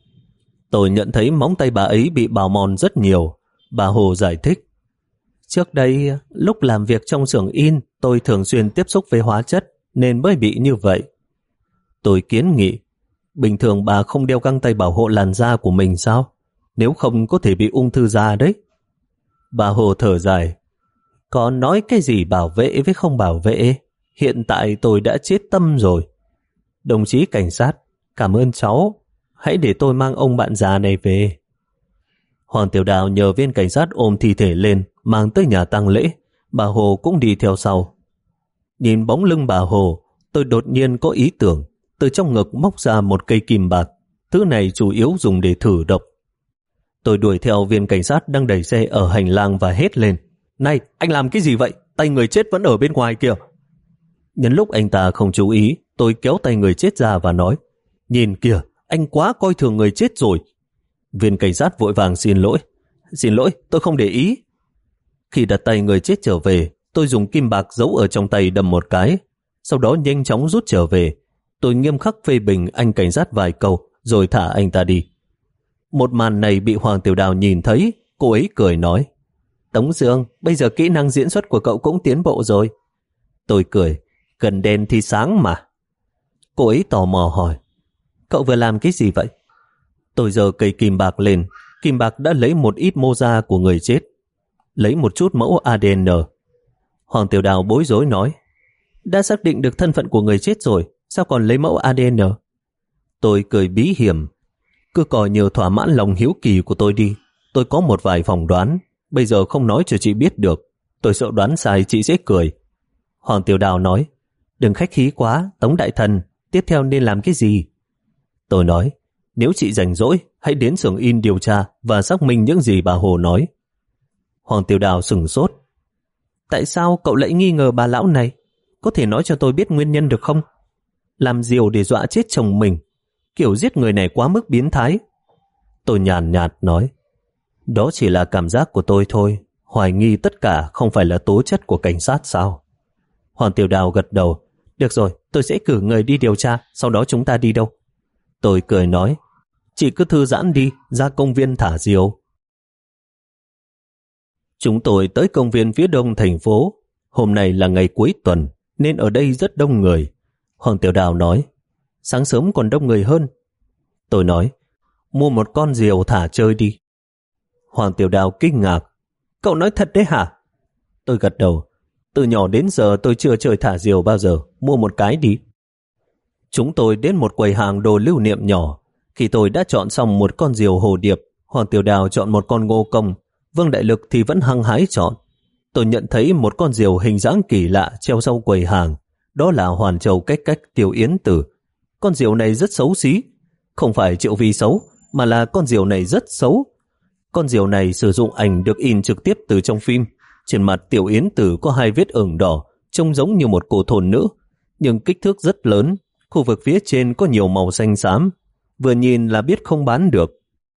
Tôi nhận thấy móng tay bà ấy bị bào mòn rất nhiều. Bà Hồ giải thích: Trước đây, lúc làm việc trong xưởng in, tôi thường xuyên tiếp xúc với hóa chất, nên mới bị như vậy. Tôi kiến nghị: Bình thường bà không đeo găng tay bảo hộ làn da của mình sao? Nếu không có thể bị ung thư da đấy. Bà Hồ thở dài: Có nói cái gì bảo vệ với không bảo vệ? Hiện tại tôi đã chết tâm rồi. Đồng chí cảnh sát, cảm ơn cháu. Hãy để tôi mang ông bạn già này về. Hoàng Tiểu Đào nhờ viên cảnh sát ôm thi thể lên, mang tới nhà tang lễ. Bà Hồ cũng đi theo sau. Nhìn bóng lưng bà Hồ, tôi đột nhiên có ý tưởng. Từ trong ngực móc ra một cây kim bạc. Thứ này chủ yếu dùng để thử độc. Tôi đuổi theo viên cảnh sát đang đẩy xe ở hành lang và hét lên: Này, anh làm cái gì vậy? Tay người chết vẫn ở bên ngoài kìa. Nhân lúc anh ta không chú ý, tôi kéo tay người chết ra và nói: Nhìn kìa, anh quá coi thường người chết rồi. Viên cảnh sát vội vàng xin lỗi: Xin lỗi, tôi không để ý. Khi đặt tay người chết trở về, tôi dùng kim bạc giấu ở trong tay đâm một cái, sau đó nhanh chóng rút trở về. Tôi nghiêm khắc phê bình anh cảnh sát vài câu, rồi thả anh ta đi. Một màn này bị Hoàng Tiểu Đào nhìn thấy, cô ấy cười nói: Tống Dương, bây giờ kỹ năng diễn xuất của cậu cũng tiến bộ rồi. Tôi cười: Gần đèn thì sáng mà. Cô ấy tò mò hỏi: Cậu vừa làm cái gì vậy? Tôi giơ cây kim bạc lên. Kim bạc đã lấy một ít mô da của người chết, lấy một chút mẫu a đê en. Hoàng Tiểu Đào bối rối nói: Đã xác định được thân phận của người chết rồi, sao còn lấy mẫu a đê en? Tôi cười bí hiểm: Cứ coi như thỏa mãn lòng hiếu kỳ của tôi đi. Tôi có một vài phỏng đoán, bây giờ không nói cho chị biết được. Tôi sợ đoán sai chị sẽ cười. Hoàng Tiểu Đào nói: Đừng khách khí quá, Tống đại thần, tiếp theo nên làm cái gì? Tôi nói: Nếu chị rảnh rỗi, hãy đến xưởng in điều tra và xác minh những gì bà Hồ nói. Hoàng Tiểu Đào sửng sốt: Tại sao cậu lại nghi ngờ bà lão này? Có thể nói cho tôi biết nguyên nhân được không? Làm diều để dọa chết chồng mình, kiểu giết người này quá mức biến thái. Tôi nhàn nhạt nói: Đó chỉ là cảm giác của tôi thôi. Hoài nghi tất cả không phải là tố chất của cảnh sát sao? Hoàng Tiểu Đào gật đầu: Được rồi, tôi sẽ cử người đi điều tra, sau đó chúng ta đi đâu? Tôi cười nói: Chị cứ thư giãn đi, ra công viên thả diều. Chúng tôi tới công viên phía đông thành phố. Hôm nay là ngày cuối tuần, nên ở đây rất đông người. Hoàng Tiểu Đào nói: Sáng sớm còn đông người hơn. Tôi nói: Mua một con diều thả chơi đi. Hoàng Tiểu Đào kinh ngạc: Cậu nói thật đấy hả? Tôi gật đầu: Từ nhỏ đến giờ tôi chưa chơi thả diều bao giờ, mua một cái đi. Chúng tôi đến một quầy hàng đồ lưu niệm nhỏ. Khi tôi đã chọn xong một con diều hồ điệp, Hoàng Tiểu Đào chọn một con ngô công, Vương Đại Lực thì vẫn hăng hái chọn. Tôi nhận thấy một con diều hình dáng kỳ lạ treo sau quầy hàng. Đó là Hoàn Châu Cách Cách Tiểu Yến Tử. Con diều này rất xấu xí. Không phải Triệu Vi xấu, mà là con diều này rất xấu. Con diều này sử dụng ảnh được in trực tiếp từ trong phim. Trên mặt Tiểu Yến Tử có hai vết ửng đỏ, trông giống như một cô thôn nữ, nhưng kích thước rất lớn, Khu vực phía trên có nhiều màu xanh xám, vừa nhìn là biết không bán được.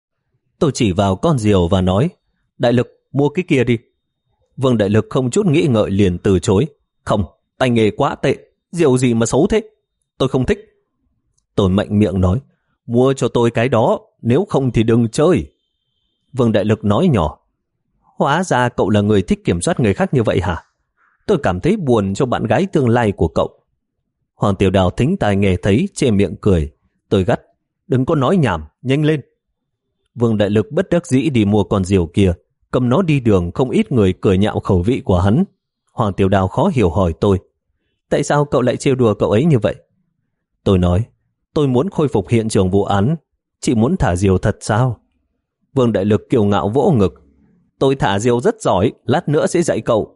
Tôi chỉ vào con diều và nói, Đại Lực, mua cái kia đi. Vương Đại Lực không chút nghĩ ngợi liền từ chối. Không, tay nghề quá tệ, diều gì mà xấu thế, tôi không thích. Tôi mạnh miệng nói, mua cho tôi cái đó, nếu không thì đừng chơi. Vương Đại Lực nói nhỏ, hóa ra cậu là người thích kiểm soát người khác như vậy hả? Tôi cảm thấy buồn cho bạn gái tương lai của cậu. Hoàng Tiểu Đào thính tai nghe thấy, che miệng cười. Tôi gắt, đừng có nói nhảm, nhanh lên. Vương Đại Lực bất đắc dĩ đi mua con diều kia, cầm nó đi đường không ít người cười nhạo khẩu vị của hắn. Hoàng Tiểu Đào khó hiểu hỏi tôi, tại sao cậu lại trêu đùa cậu ấy như vậy? Tôi nói, tôi muốn khôi phục hiện trường vụ án, chị muốn thả diều thật sao? Vương Đại Lực kiêu ngạo vỗ ngực, tôi thả diều rất giỏi, lát nữa sẽ dạy cậu.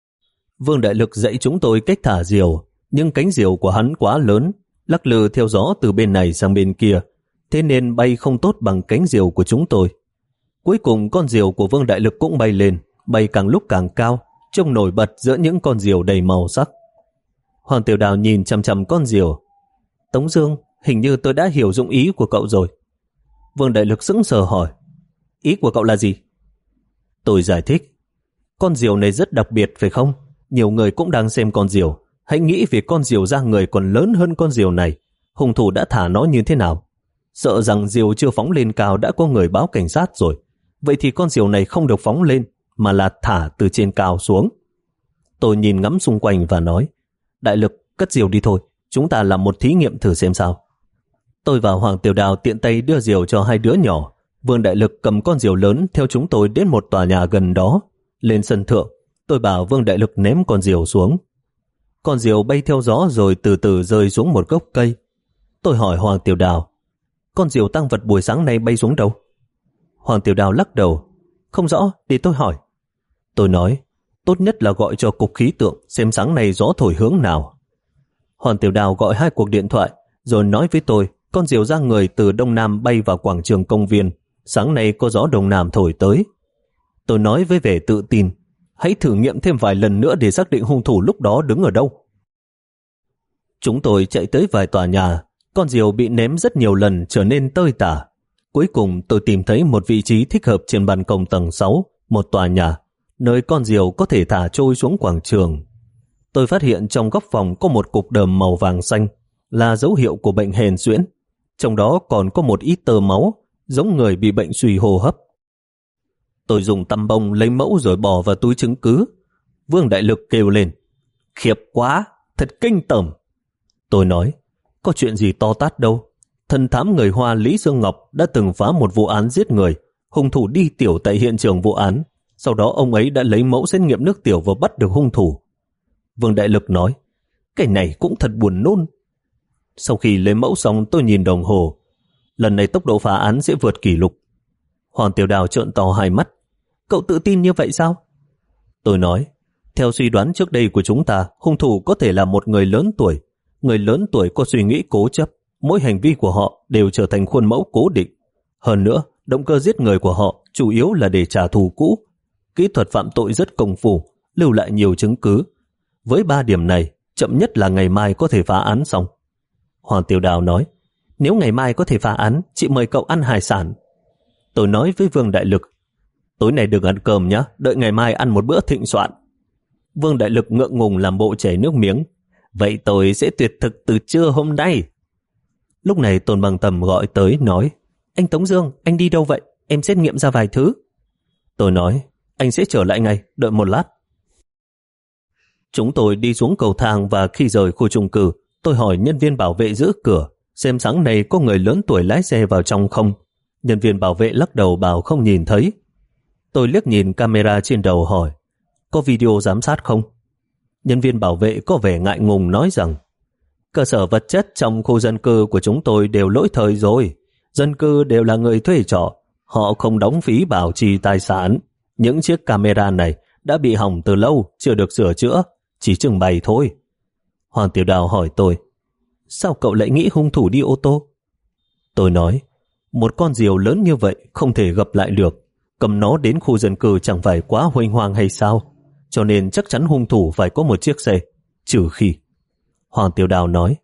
Vương Đại Lực dạy chúng tôi cách thả diều, nhưng cánh diều của hắn quá lớn, lắc lư theo gió từ bên này sang bên kia, thế nên bay không tốt bằng cánh diều của chúng tôi. Cuối cùng con diều của Vương Đại Lực cũng bay lên, bay càng lúc càng cao, trông nổi bật giữa những con diều đầy màu sắc. Hoàng Tiểu Đào nhìn chằm chằm con diều. Tống Dương, hình như tôi đã hiểu dụng ý của cậu rồi. Vương Đại Lực sững sờ hỏi, ý của cậu là gì? Tôi giải thích, con diều này rất đặc biệt phải không? Nhiều người cũng đang xem con diều. Hãy nghĩ về con diều da người còn lớn hơn con diều này. Hung thủ đã thả nó như thế nào? Sợ rằng diều chưa phóng lên cao đã có người báo cảnh sát rồi. Vậy thì con diều này không được phóng lên, mà là thả từ trên cao xuống. Tôi nhìn ngắm xung quanh và nói, Đại Lực, cất diều đi thôi, chúng ta làm một thí nghiệm thử xem sao. Tôi và Hoàng Tiểu Đào tiện tay đưa diều cho hai đứa nhỏ. Vương Đại Lực cầm con diều lớn theo chúng tôi đến một tòa nhà gần đó. Lên sân thượng, tôi bảo Vương Đại Lực ném con diều xuống. Con diều bay theo gió rồi từ từ rơi xuống một gốc cây. Tôi hỏi Hoàng Tiểu Đào, con diều tăng vật buổi sáng nay bay xuống đâu? Hoàng Tiểu Đào lắc đầu, không rõ, để tôi hỏi. Tôi nói, tốt nhất là gọi cho cục khí tượng xem sáng nay gió thổi hướng nào. Hoàng Tiểu Đào gọi hai cuộc điện thoại rồi nói với tôi, con diều da người từ đông nam bay vào quảng trường công viên, sáng nay có gió đông nam thổi tới. Tôi nói với vẻ tự tin, hãy thử nghiệm thêm vài lần nữa để xác định hung thủ lúc đó đứng ở đâu. Chúng tôi chạy tới vài tòa nhà, con diều bị ném rất nhiều lần trở nên tơi tả. Cuối cùng tôi tìm thấy một vị trí thích hợp trên ban công tầng sáu, một tòa nhà, nơi con diều có thể thả trôi xuống quảng trường. Tôi phát hiện trong góc phòng có một cục đờm màu vàng xanh, là dấu hiệu của bệnh hèn suyễn. Trong đó còn có một ít tơ máu, giống người bị bệnh suy hô hấp. Tôi dùng tăm bông lấy mẫu rồi bỏ vào túi chứng cứ. Vương Đại Lực kêu lên, khiếp quá, thật kinh tởm. Tôi nói, có chuyện gì to tát đâu. Thần thám người Hoa Lý Dương Ngọc đã từng phá một vụ án giết người, hung thủ đi tiểu tại hiện trường vụ án. Sau đó ông ấy đã lấy mẫu xét nghiệm nước tiểu và bắt được hung thủ. Vương Đại Lực nói, cái này cũng thật buồn nôn. Sau khi lấy mẫu xong tôi nhìn đồng hồ. Lần này tốc độ phá án sẽ vượt kỷ lục. Hoàng Tiểu Đào trợn to hai mắt. Cậu tự tin như vậy sao? Tôi nói, theo suy đoán trước đây của chúng ta, hung thủ có thể là một người lớn tuổi. Người lớn tuổi có suy nghĩ cố chấp, mỗi hành vi của họ đều trở thành khuôn mẫu cố định. Hơn nữa, động cơ giết người của họ chủ yếu là để trả thù cũ. Kỹ thuật phạm tội rất công phu, lưu lại nhiều chứng cứ. Với ba điểm này, chậm nhất là ngày mai có thể phá án xong. Hoàng Tiểu Đào nói, nếu ngày mai có thể phá án, chị mời cậu ăn hải sản. Tôi nói với Vương Đại Lực, tối nay đừng ăn cơm nhé, đợi ngày mai ăn một bữa thịnh soạn. Vương Đại Lực ngượng ngùng làm bộ chảy nước miếng. Vậy tôi sẽ tuyệt thực từ trưa hôm nay. Lúc này Tôn Bằng Tầm gọi tới nói, anh Tống Dương, anh đi đâu vậy? Em xét nghiệm ra vài thứ. Tôi nói, anh sẽ trở lại ngay, đợi một lát. Chúng tôi đi xuống cầu thang và khi rời khu chung cư, tôi hỏi nhân viên bảo vệ giữ cửa, xem sáng nay có người lớn tuổi lái xe vào trong không. Nhân viên bảo vệ lắc đầu bảo không nhìn thấy. Tôi liếc nhìn camera trên đầu hỏi, có video giám sát không? Nhân viên bảo vệ có vẻ ngại ngùng nói rằng, cơ sở vật chất trong khu dân cư của chúng tôi đều lỗi thời rồi. Dân cư đều là người thuê trọ, họ không đóng phí bảo trì tài sản. Những chiếc camera này đã bị hỏng từ lâu, chưa được sửa chữa, chỉ trưng bày thôi. Hoàng Tiểu Đào hỏi tôi, sao cậu lại nghĩ hung thủ đi ô tô? Tôi nói, một con diều lớn như vậy không thể gặp lại được. Cầm nó đến khu dân cư chẳng phải quá huênh hoang hay sao? Cho nên chắc chắn hung thủ phải có một chiếc xe, trừ khi. Hoàng Tiểu Đào nói,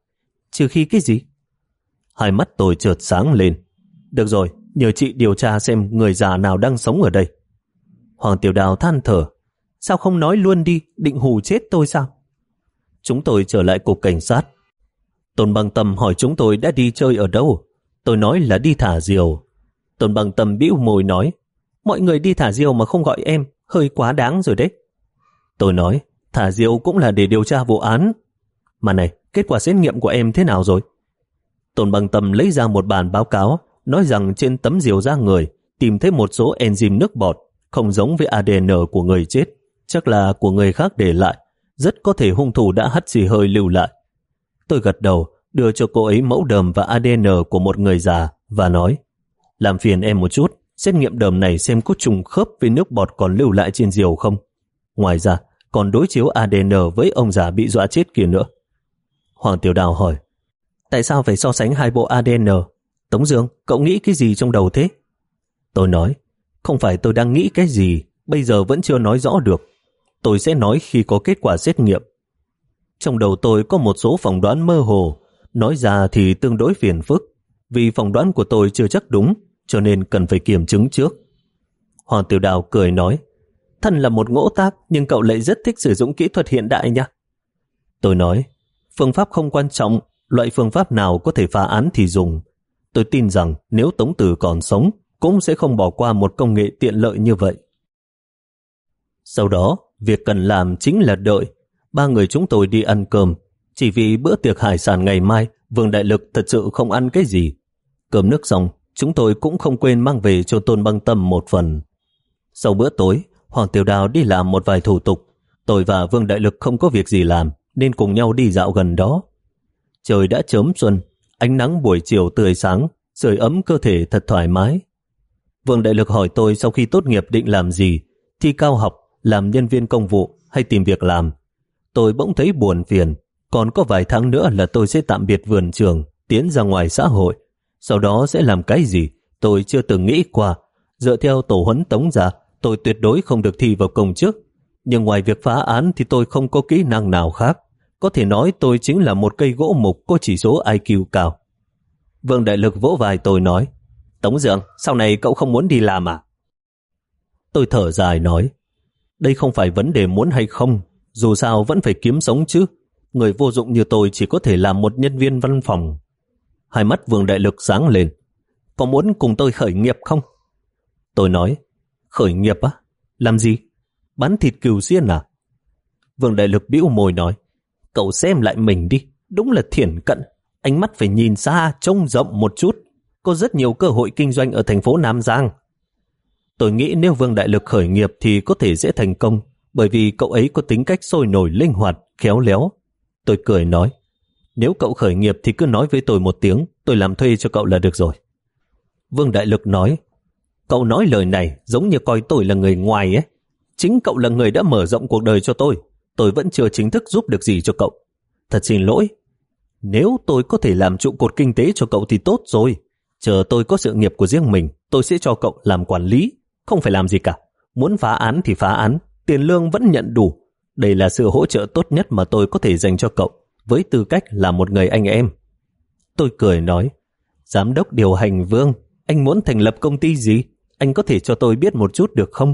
Trừ khi cái gì? Hai mắt tôi chợt sáng lên. Được rồi, nhờ chị điều tra xem người già nào đang sống ở đây. Hoàng Tiểu Đào than thở. Sao không nói luôn đi, định hù chết tôi sao? Chúng tôi trở lại cục cảnh sát. Tôn Băng Tâm hỏi chúng tôi đã đi chơi ở đâu. Tôi nói là đi thả diều. Tôn Băng Tâm bĩu môi nói, mọi người đi thả diều mà không gọi em, hơi quá đáng rồi đấy. Tôi nói, thả diều cũng là để điều tra vụ án. Mà này, kết quả xét nghiệm của em thế nào rồi? Tôn Băng Tâm lấy ra một bản báo cáo, nói rằng trên tấm diều da người tìm thấy một số enzyme nước bọt, không giống với a đê en của người chết, chắc là của người khác để lại, rất có thể hung thủ đã hắt xì hơi lưu lại. Tôi gật đầu, đưa cho cô ấy mẫu đờm và a đê en của một người già và nói, làm phiền em một chút, xét nghiệm đờm này xem có trùng khớp với nước bọt còn lưu lại trên diều không. Ngoài ra, còn đối chiếu a đê en với ông già bị dọa chết kia nữa. Hoàng Tiểu Đào hỏi, tại sao phải so sánh hai bộ a đê en? Tống Dương, cậu nghĩ cái gì trong đầu thế? Tôi nói, không phải tôi đang nghĩ cái gì, bây giờ vẫn chưa nói rõ được. Tôi sẽ nói khi có kết quả xét nghiệm. Trong đầu tôi có một số phỏng đoán mơ hồ, nói ra thì tương đối phiền phức, vì phỏng đoán của tôi chưa chắc đúng, cho nên cần phải kiểm chứng trước. Hoàng Tiểu Đào cười nói, thân là một ngỗ tác, nhưng cậu lại rất thích sử dụng kỹ thuật hiện đại nha. Tôi nói, phương pháp không quan trọng, loại phương pháp nào có thể phá án thì dùng. Tôi tin rằng nếu Tống Tử còn sống, cũng sẽ không bỏ qua một công nghệ tiện lợi như vậy. Sau đó, việc cần làm chính là đợi. Ba người chúng tôi đi ăn cơm. Chỉ vì bữa tiệc hải sản ngày mai, Vương Đại Lực thật sự không ăn cái gì. Cơm nước xong, chúng tôi cũng không quên mang về cho Tôn Băng Tâm một phần. Sau bữa tối, Hoàng Tiểu Đào đi làm một vài thủ tục. Tôi và Vương Đại Lực không có việc gì làm, nên cùng nhau đi dạo gần đó. Trời đã chớm xuân, ánh nắng buổi chiều tươi sáng, sưởi ấm cơ thể thật thoải mái. Vương Đại Lực hỏi tôi sau khi tốt nghiệp định làm gì, thi cao học, làm nhân viên công vụ hay tìm việc làm. Tôi bỗng thấy buồn phiền, còn có vài tháng nữa là tôi sẽ tạm biệt vườn trường, tiến ra ngoài xã hội. Sau đó sẽ làm cái gì, tôi chưa từng nghĩ qua. Dựa theo tổ huấn Tống gia, tôi tuyệt đối không được thi vào công chức. Nhưng ngoài việc phá án thì tôi không có kỹ năng nào khác. Có thể nói tôi chính là một cây gỗ mục có chỉ số i kiu cao. Vương Đại Lực vỗ vai tôi nói, Tống Dương, sau này cậu không muốn đi làm à? Tôi thở dài nói, đây không phải vấn đề muốn hay không, dù sao vẫn phải kiếm sống chứ. Người vô dụng như tôi chỉ có thể làm một nhân viên văn phòng. Hai mắt Vương Đại Lực sáng lên, có muốn cùng tôi khởi nghiệp không? Tôi nói, khởi nghiệp á? Làm gì? Bán thịt cừu xiên à? Vương Đại Lực bĩu môi nói, cậu xem lại mình đi, đúng là thiển cận, ánh mắt phải nhìn xa, trông rộng một chút. Có rất nhiều cơ hội kinh doanh ở thành phố Nam Giang. Tôi nghĩ nếu Vương Đại Lực khởi nghiệp thì có thể sẽ thành công, bởi vì cậu ấy có tính cách sôi nổi, linh hoạt, khéo léo. Tôi cười nói, nếu cậu khởi nghiệp thì cứ nói với tôi một tiếng, tôi làm thuê cho cậu là được rồi. Vương Đại Lực nói, cậu nói lời này giống như coi tôi là người ngoài ấy. Chính cậu là người đã mở rộng cuộc đời cho tôi, tôi vẫn chưa chính thức giúp được gì cho cậu. Thật xin lỗi. Nếu tôi có thể làm trụ cột kinh tế cho cậu thì tốt rồi. Chờ tôi có sự nghiệp của riêng mình, tôi sẽ cho cậu làm quản lý, không phải làm gì cả. Muốn phá án thì phá án, tiền lương vẫn nhận đủ. Đây là sự hỗ trợ tốt nhất mà tôi có thể dành cho cậu, với tư cách là một người anh em. Tôi cười nói, giám đốc điều hành Vương, anh muốn thành lập công ty gì? Anh có thể cho tôi biết một chút được không?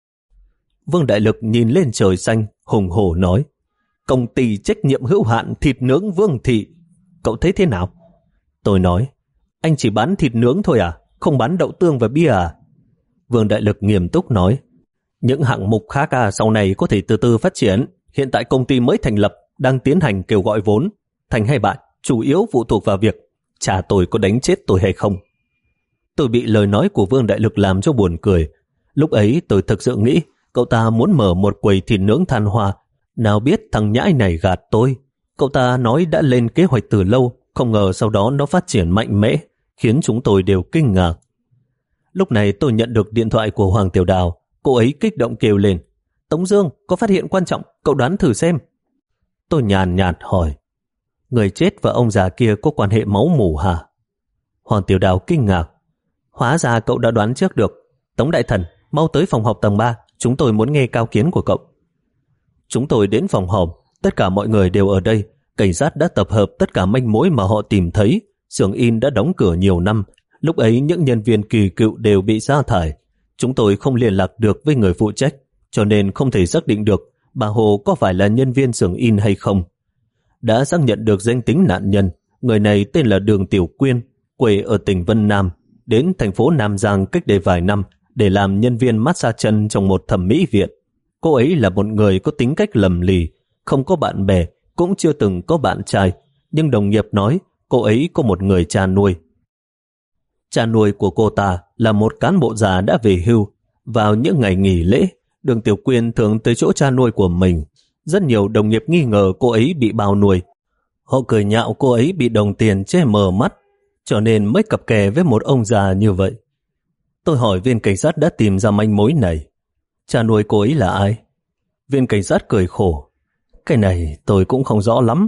Vương Đại Lực nhìn lên trời xanh, hùng hổ nói, công ty trách nhiệm hữu hạn thịt nướng Vương Thị. Cậu thấy thế nào? Tôi nói, anh chỉ bán thịt nướng thôi à? Không bán đậu tương và bia à? Vương Đại Lực nghiêm túc nói, những hạng mục khác à, sau này có thể từ từ phát triển. Hiện tại công ty mới thành lập, đang tiến hành kêu gọi vốn. Thành hay bại, chủ yếu phụ thuộc vào việc cha tôi có đánh chết tôi hay không. Tôi bị lời nói của Vương Đại Lực làm cho buồn cười. Lúc ấy tôi thực sự nghĩ cậu ta muốn mở một quầy thịt nướng than hoa. Nào biết thằng nhãi này gạt tôi. Cậu ta nói đã lên kế hoạch từ lâu, không ngờ sau đó nó phát triển mạnh mẽ, khiến chúng tôi đều kinh ngạc. Lúc này tôi nhận được điện thoại của Hoàng Tiểu Đào. Cô ấy kích động kêu lên, Tống Dương, có phát hiện quan trọng, cậu đoán thử xem. Tôi nhàn nhạt hỏi, người chết và ông già kia có quan hệ máu mủ hả? Hoàng Tiểu Đào kinh ngạc, hóa ra cậu đã đoán trước được. Tống Đại Thần, mau tới phòng họp tầng ba, chúng tôi muốn nghe cao kiến của cậu. Chúng tôi đến phòng họp, tất cả mọi người đều ở đây, Cảnh sát đã tập hợp tất cả manh mối mà họ tìm thấy. Xưởng in đã đóng cửa nhiều năm. Lúc ấy những nhân viên kỳ cựu đều bị sa thải. Chúng tôi không liên lạc được với người phụ trách, cho nên không thể xác định được bà Hồ có phải là nhân viên xưởng in hay không. Đã xác nhận được danh tính nạn nhân. Người này tên là Đường Tiểu Quyên, quê ở tỉnh Vân Nam, đến thành phố Nam Giang cách đây vài năm để làm nhân viên massage chân trong một thẩm mỹ viện. Cô ấy là một người có tính cách lầm lì, không có bạn bè, cũng chưa từng có bạn trai, nhưng đồng nghiệp nói cô ấy có một người cha nuôi. Cha nuôi của cô ta là một cán bộ già đã về hưu. Vào những ngày nghỉ lễ, Đường Tiểu Quyên thường tới chỗ cha nuôi của mình. Rất nhiều đồng nghiệp nghi ngờ cô ấy bị bao nuôi. Họ cười nhạo cô ấy bị đồng tiền che mờ mắt, cho nên mới cặp kè với một ông già như vậy. Tôi hỏi viên cảnh sát đã tìm ra manh mối này. Cha nuôi cô ấy là ai? Viên cảnh sát cười khổ. Cái này tôi cũng không rõ lắm.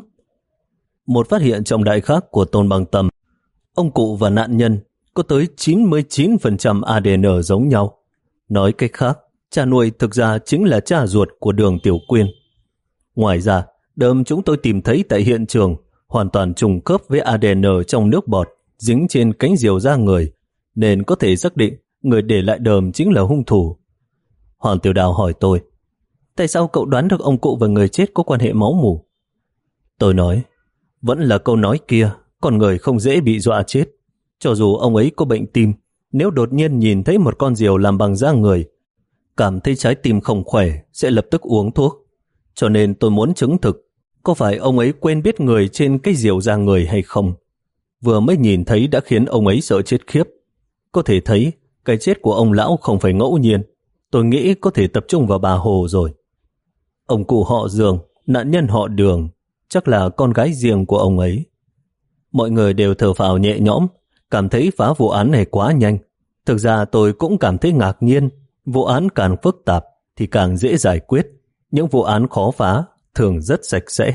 Một phát hiện trọng đại khác của Tôn Bằng Tầm. Ông cụ và nạn nhân có tới chín mươi chín phần trăm a đê en giống nhau. Nói cách khác, cha nuôi thực ra chính là cha ruột của Đường Tiểu Quyên. Ngoài ra, đờm chúng tôi tìm thấy tại hiện trường hoàn toàn trùng khớp với a đê en trong nước bọt dính trên cánh diều da người, nên có thể xác định người để lại đờm chính là hung thủ. Hoàng Tiểu Đào hỏi tôi, tại sao cậu đoán được ông cụ và người chết có quan hệ máu mủ? Tôi nói, vẫn là câu nói kia, con người không dễ bị dọa chết. Cho dù ông ấy có bệnh tim, nếu đột nhiên nhìn thấy một con diều làm bằng da người, cảm thấy trái tim không khỏe, sẽ lập tức uống thuốc. Cho nên tôi muốn chứng thực, có phải ông ấy quên biết người trên cái diều da người hay không? Vừa mới nhìn thấy đã khiến ông ấy sợ chết khiếp. Có thể thấy, cái chết của ông lão không phải ngẫu nhiên. Tôi nghĩ có thể tập trung vào bà Hồ rồi. Ông cụ họ Dương, nạn nhân họ Đường, chắc là con gái riêng của ông ấy. Mọi người đều thở phào nhẹ nhõm, cảm thấy phá vụ án này quá nhanh. Thực ra tôi cũng cảm thấy ngạc nhiên, vụ án càng phức tạp thì càng dễ giải quyết. Những vụ án khó phá thường rất sạch sẽ.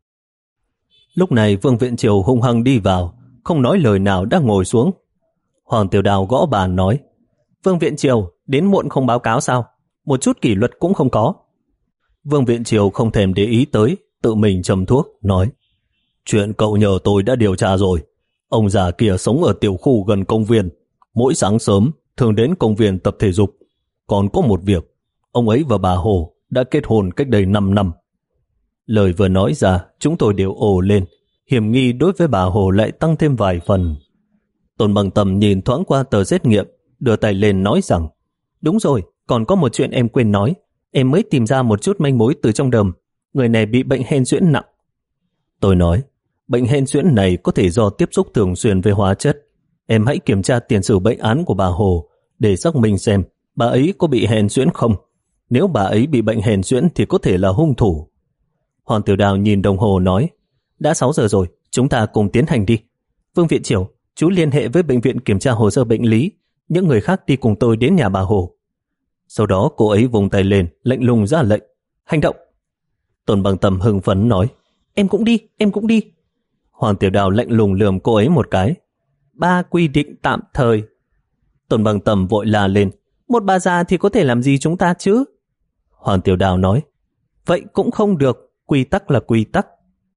Lúc này Vương Viện Triều hung hăng đi vào, không nói lời nào đã ngồi xuống. Hoàng Tiểu Đào gõ bàn nói, Vương Viện Triều, đến muộn không báo cáo sao? Một chút kỷ luật cũng không có. Vương Viện Triều không thèm để ý tới, tự mình châm thuốc, nói, chuyện cậu nhờ tôi đã điều tra rồi. Ông già kia sống ở tiểu khu gần công viên. Mỗi sáng sớm thường đến công viên tập thể dục. Còn có một việc, ông ấy và bà Hồ đã kết hôn cách đây năm năm. Lời vừa nói ra, chúng tôi đều ồ lên. Hiểm nghi đối với bà Hồ lại tăng thêm vài phần. Tôn Bằng Tầm nhìn thoáng qua tờ xét nghiệm, đưa tay lên nói rằng, đúng rồi, còn có một chuyện em quên nói. Em mới tìm ra một chút manh mối từ trong đờm. Người này bị bệnh hen suyễn nặng. Tôi nói, bệnh hen suyễn này có thể do tiếp xúc thường xuyên với hóa chất. Em hãy kiểm tra tiền sử bệnh án của bà Hồ để xác minh xem bà ấy có bị hen suyễn không. Nếu bà ấy bị bệnh hen suyễn thì có thể là hung thủ. Hoàng Tiểu Đào nhìn đồng hồ nói, đã sáu giờ rồi, chúng ta cùng tiến hành đi. Vương Viện Triều, chú liên hệ với bệnh viện kiểm tra hồ sơ bệnh lý. Những người khác đi cùng tôi đến nhà bà Hồ. Sau đó cô ấy vùng tay lên, lạnh lùng ra lệnh, hành động. Tôn Bằng Tầm hưng phấn nói, em cũng đi, em cũng đi. Hoàng Tiểu Đào lạnh lùng lườm cô ấy một cái, ba quy định tạm thời. Tôn Bằng Tầm vội la lên, một bà già thì có thể làm gì chúng ta chứ? Hoàng Tiểu Đào nói, vậy cũng không được, quy tắc là quy tắc.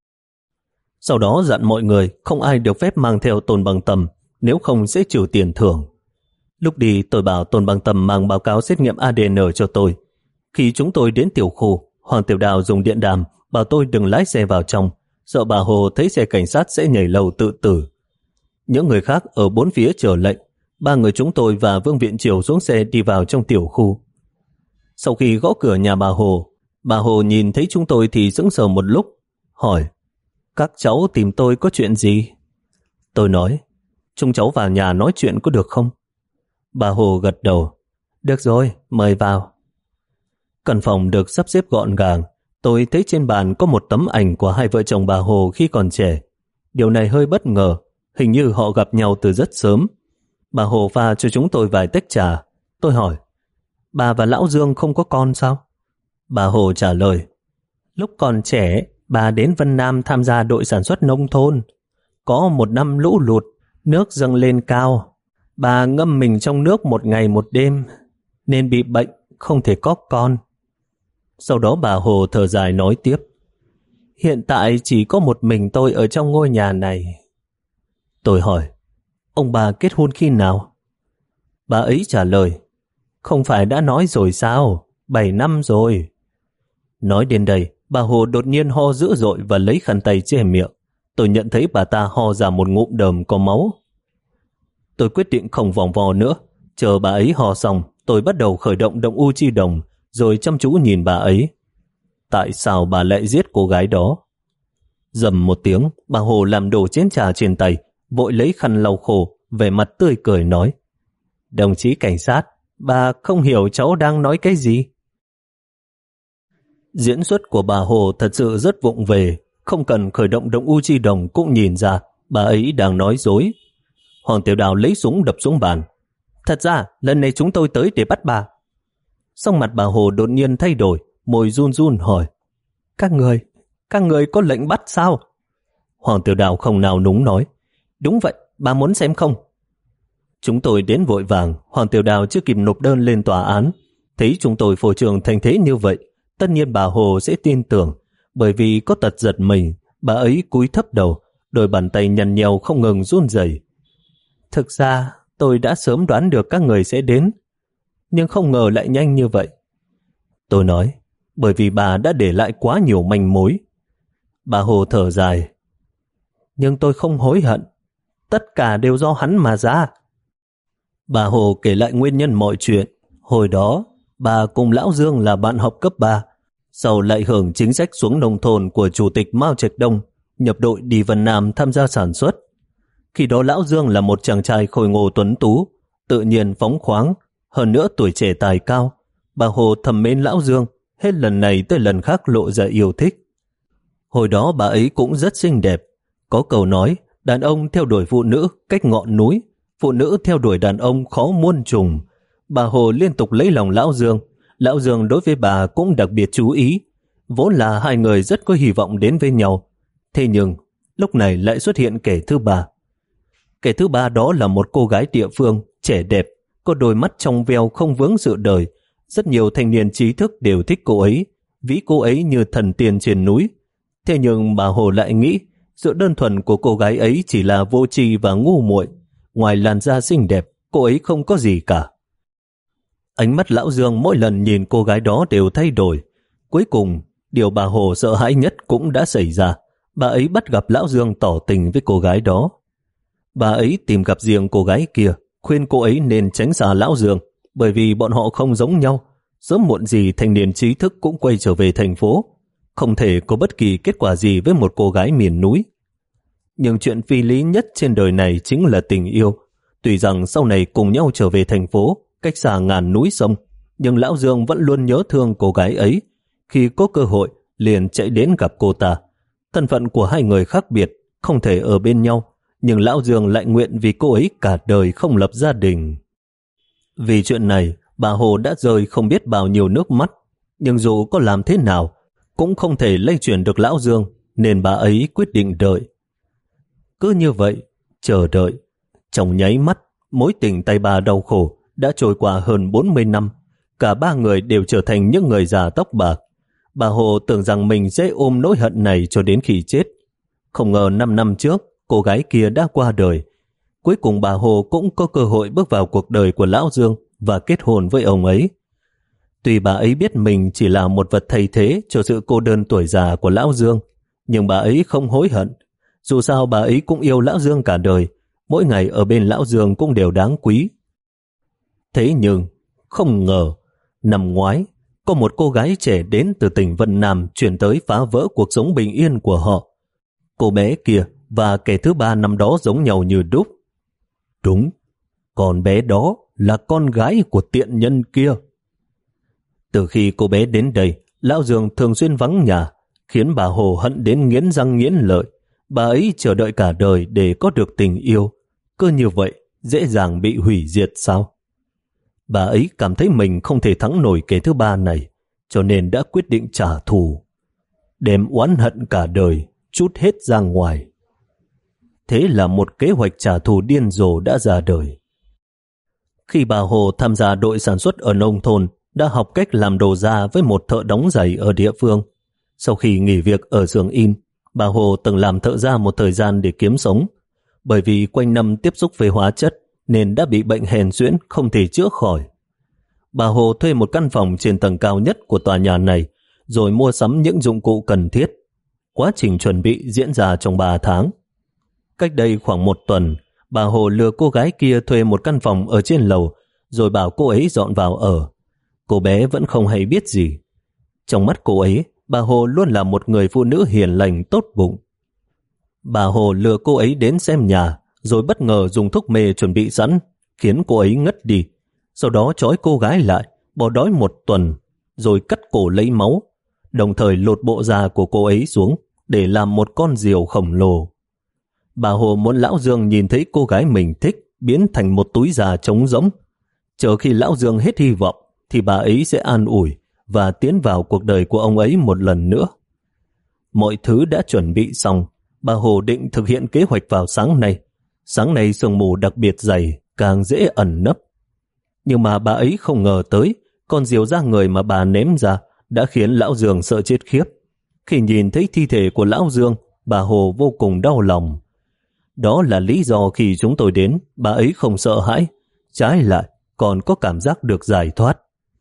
Sau đó dặn mọi người không ai được phép mang theo Tôn Bằng Tầm, nếu không sẽ trừ tiền thưởng. Lúc đi tôi bảo Tôn Bằng Tầm mang báo cáo xét nghiệm a đê en cho tôi. Khi chúng tôi đến tiểu khu, Hoàng Tiểu Đào dùng điện đàm bảo tôi đừng lái xe vào trong, sợ bà Hồ thấy xe cảnh sát sẽ nhảy lầu tự tử. Những người khác ở bốn phía chờ lệnh. Ba người chúng tôi và Vương Viện Triều xuống xe đi vào trong tiểu khu. Sau khi gõ cửa nhà bà Hồ, bà Hồ nhìn thấy chúng tôi thì sững sờ một lúc, hỏi, các cháu tìm tôi có chuyện gì? Tôi nói, chúng cháu vào nhà nói chuyện có được không? Bà Hồ gật đầu, được rồi, mời vào. Căn phòng được sắp xếp gọn gàng. Tôi thấy trên bàn có một tấm ảnh của hai vợ chồng bà Hồ khi còn trẻ. Điều này hơi bất ngờ, hình như họ gặp nhau từ rất sớm. Bà Hồ pha cho chúng tôi vài tách trà. Tôi hỏi, bà và Lão Dương không có con sao? Bà Hồ trả lời, lúc còn trẻ, bà đến Vân Nam tham gia đội sản xuất nông thôn. Có một năm lũ lụt, nước dâng lên cao. Bà ngâm mình trong nước một ngày một đêm, nên bị bệnh, không thể có con. Sau đó bà Hồ thở dài nói tiếp, Hiện tại chỉ có một mình tôi ở trong ngôi nhà này. Tôi hỏi, ông bà kết hôn khi nào? Bà ấy trả lời, không phải đã nói rồi sao, bảy năm rồi. Nói đến đây, bà Hồ đột nhiên ho dữ dội và lấy khăn tay che miệng. Tôi nhận thấy bà ta ho ra một ngụm đờm có máu. Tôi quyết định không vòng vo nữa. Chờ bà ấy ho xong, tôi bắt đầu khởi động động u chi đồng, rồi chăm chú nhìn bà ấy. Tại sao bà lại giết cô gái đó? Dầm một tiếng, bà Hồ làm đổ chén trà trên tay, vội lấy khăn lau khô, vẻ mặt tươi cười nói, đồng chí cảnh sát, bà không hiểu cháu đang nói cái gì. Diễn xuất của bà Hồ thật sự rất vụng về, không cần khởi động động u chi đồng cũng nhìn ra bà ấy đang nói dối. Hoàng Tiểu Đào lấy súng đập xuống bàn. Thật ra lần này chúng tôi tới để bắt bà. Xong mặt bà Hồ đột nhiên thay đổi, môi run run hỏi, các người, các người có lệnh bắt sao? Hoàng Tiểu Đào không nào núng nói, đúng vậy, bà muốn xem không? Chúng tôi đến vội vàng. Hoàng Tiểu Đào chưa kịp nộp đơn lên tòa án, thấy chúng tôi phô trương thành thế như vậy, tất nhiên bà Hồ sẽ tin tưởng. Bởi vì có tật giật mình, bà ấy cúi thấp đầu, đôi bàn tay nhăn nheo không ngừng run rẩy. Thực ra tôi đã sớm đoán được các người sẽ đến, nhưng không ngờ lại nhanh như vậy. Tôi nói, bởi vì bà đã để lại quá nhiều manh mối. Bà Hồ thở dài, nhưng tôi không hối hận, tất cả đều do hắn mà ra. Bà Hồ kể lại nguyên nhân mọi chuyện. Hồi đó, bà cùng Lão Dương là bạn học cấp ba, sau lại hưởng chính sách xuống nông thôn của Chủ tịch Mao Trạch Đông, nhập đội đi Vân Nam tham gia sản xuất. Khi đó Lão Dương là một chàng trai khôi ngô tuấn tú, tự nhiên phóng khoáng, hơn nữa tuổi trẻ tài cao. Bà Hồ thầm mến Lão Dương, hết lần này tới lần khác lộ ra yêu thích. Hồi đó bà ấy cũng rất xinh đẹp. Có câu nói, đàn ông theo đuổi phụ nữ cách ngọn núi, phụ nữ theo đuổi đàn ông khó muôn trùng. Bà Hồ liên tục lấy lòng Lão Dương. Lão Dương đối với bà cũng đặc biệt chú ý. Vốn là hai người rất có hy vọng đến với nhau. Thế nhưng, lúc này lại xuất hiện kẻ thứ ba. Kẻ thứ ba đó là một cô gái địa phương, trẻ đẹp, có đôi mắt trong veo không vướng sự đời. Rất nhiều thanh niên trí thức đều thích cô ấy, ví cô ấy như thần tiên trên núi. Thế nhưng bà Hồ lại nghĩ, sự đơn thuần của cô gái ấy chỉ là vô tri và ngu muội. Ngoài làn da xinh đẹp, cô ấy không có gì cả. Ánh mắt Lão Dương mỗi lần nhìn cô gái đó đều thay đổi. Cuối cùng, điều bà Hồ sợ hãi nhất cũng đã xảy ra. Bà ấy bắt gặp Lão Dương tỏ tình với cô gái đó. Bà ấy tìm gặp riêng cô gái kia, khuyên cô ấy nên tránh xa Lão Dương, bởi vì bọn họ không giống nhau. Sớm muộn gì thanh niên trí thức cũng quay trở về thành phố. Không thể có bất kỳ kết quả gì với một cô gái miền núi. Nhưng chuyện phi lý nhất trên đời này chính là tình yêu. Tuy rằng sau này cùng nhau trở về thành phố, cách xa ngàn núi sông, nhưng Lão Dương vẫn luôn nhớ thương cô gái ấy. Khi có cơ hội, liền chạy đến gặp cô ta. Thân phận của hai người khác biệt, không thể ở bên nhau, nhưng Lão Dương lại nguyện vì cô ấy cả đời không lập gia đình. Vì chuyện này, bà Hồ đã rơi không biết bao nhiêu nước mắt, nhưng dù có làm thế nào, cũng không thể lay chuyển được Lão Dương, nên bà ấy quyết định đợi. Cứ như vậy, chờ đợi. Trong nháy mắt, mối tình tay bà đau khổ đã trôi qua hơn bốn mươi năm. Cả ba người đều trở thành những người già tóc bạc. Bà Hồ tưởng rằng mình sẽ ôm nỗi hận này cho đến khi chết. Không ngờ năm năm trước, cô gái kia đã qua đời. Cuối cùng bà Hồ cũng có cơ hội bước vào cuộc đời của Lão Dương và kết hôn với ông ấy. Tuy bà ấy biết mình chỉ là một vật thay thế cho sự cô đơn tuổi già của Lão Dương, nhưng bà ấy không hối hận. Dù sao bà ấy cũng yêu Lão Dương cả đời, mỗi ngày ở bên Lão Dương cũng đều đáng quý. Thế nhưng, không ngờ, năm ngoái, có một cô gái trẻ đến từ tỉnh Vân Nam chuyển tới phá vỡ cuộc sống bình yên của họ. Cô bé kia và kẻ thứ ba năm đó giống nhau như đúc. Đúng, con bé đó là con gái của tiện nhân kia. Từ khi cô bé đến đây, Lão Dương thường xuyên vắng nhà, khiến bà Hồ hận đến nghiến răng nghiến lợi. Bà ấy chờ đợi cả đời để có được tình yêu. Cứ như vậy, dễ dàng bị hủy diệt sao? Bà ấy cảm thấy mình không thể thắng nổi kẻ thứ ba này, cho nên đã quyết định trả thù. Đem oán hận cả đời, trút hết ra ngoài. Thế là một kế hoạch trả thù điên rồ đã ra đời. Khi bà Hồ tham gia đội sản xuất ở nông thôn, đã học cách làm đồ da với một thợ đóng giày ở địa phương. Sau khi nghỉ việc ở xưởng in, bà Hồ từng làm thợ gia một thời gian để kiếm sống. Bởi vì quanh năm tiếp xúc với hóa chất nên đã bị bệnh hèn suyễn không thể chữa khỏi. Bà Hồ thuê một căn phòng trên tầng cao nhất của tòa nhà này rồi mua sắm những dụng cụ cần thiết. Quá trình chuẩn bị diễn ra trong ba tháng. Cách đây khoảng một tuần, bà Hồ lừa cô gái kia thuê một căn phòng ở trên lầu rồi bảo cô ấy dọn vào ở. Cô bé vẫn không hay biết gì. Trong mắt cô ấy, bà Hồ luôn là một người phụ nữ hiền lành tốt bụng. Bà Hồ lừa cô ấy đến xem nhà rồi bất ngờ dùng thuốc mê chuẩn bị sẵn khiến cô ấy ngất đi. Sau đó trói cô gái lại, bỏ đói một tuần rồi cắt cổ lấy máu, đồng thời lột bộ da của cô ấy xuống để làm một con diều khổng lồ. Bà Hồ muốn Lão Dương nhìn thấy cô gái mình thích biến thành một túi da trống rỗng. Chờ khi Lão Dương hết hy vọng thì bà ấy sẽ an ủi và tiến vào cuộc đời của ông ấy một lần nữa. Mọi thứ đã chuẩn bị xong, bà Hồ định thực hiện kế hoạch vào sáng nay. Sáng nay sương mù đặc biệt dày, càng dễ ẩn nấp. Nhưng mà bà ấy không ngờ tới, con diều da người mà bà ném ra đã khiến Lão Dương sợ chết khiếp. Khi nhìn thấy thi thể của Lão Dương, bà Hồ vô cùng đau lòng. Đó là lý do khi chúng tôi đến, bà ấy không sợ hãi, trái lại còn có cảm giác được giải thoát.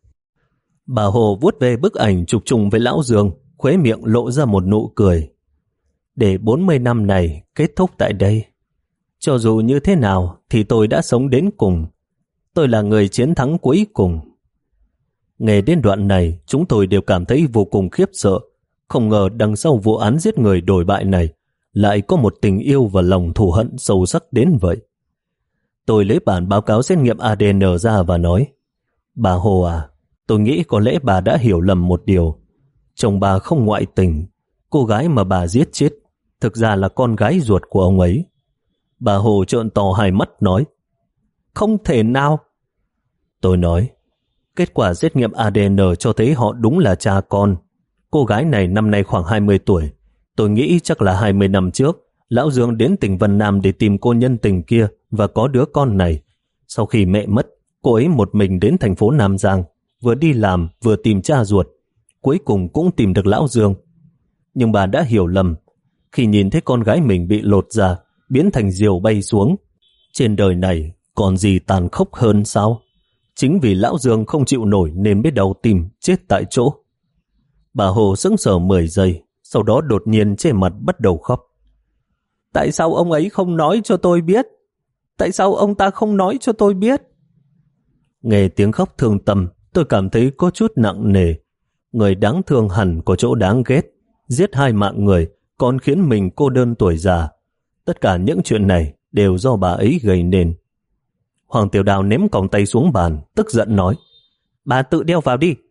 Bà Hồ vuốt về bức ảnh chụp chung với Lão Dương, khóe miệng lộ ra một nụ cười. Để bốn mươi năm này kết thúc tại đây. Cho dù như thế nào thì tôi đã sống đến cùng. Tôi là người chiến thắng cuối cùng. Nghe đến đoạn này, chúng tôi đều cảm thấy vô cùng khiếp sợ. Không ngờ đằng sau vụ án giết người đổi bại này lại có một tình yêu và lòng thù hận sâu sắc đến vậy. Tôi lấy bản báo cáo xét nghiệm a đê en ra và nói, bà Hồ à, tôi nghĩ có lẽ bà đã hiểu lầm một điều. Chồng bà không ngoại tình, cô gái mà bà giết chết thực ra là con gái ruột của ông ấy. Bà Hồ trợn to hai mắt nói, không thể nào. Tôi nói, kết quả xét nghiệm a đê en cho thấy họ đúng là cha con. Cô gái này năm nay khoảng hai mươi tuổi. Tôi nghĩ chắc là hai mươi năm trước, Lão Dương đến tỉnh Vân Nam để tìm cô nhân tình kia và có đứa con này. Sau khi mẹ mất, cô ấy một mình đến thành phố Nam Giang, vừa đi làm vừa tìm cha ruột. Cuối cùng cũng tìm được Lão Dương. Nhưng bà đã hiểu lầm. Khi nhìn thấy con gái mình bị lột ra, biến thành diều bay xuống. Trên đời này còn gì tàn khốc hơn sao? Chính vì Lão Dương không chịu nổi nên biết đau tim, chết tại chỗ. Bà Hồ sững sờ mười giây, sau đó đột nhiên trên mặt bắt đầu khóc. Tại sao ông ấy không nói cho tôi biết? Tại sao ông ta không nói cho tôi biết? Nghe tiếng khóc thương tâm, tôi cảm thấy có chút nặng nề. Người đáng thương hẳn có chỗ đáng ghét. Giết hai mạng người, còn khiến mình cô đơn tuổi già. Tất cả những chuyện này đều do bà ấy gây nên. Hoàng Tiểu Đào ném còng tay xuống bàn, tức giận nói, bà tự đeo vào đi.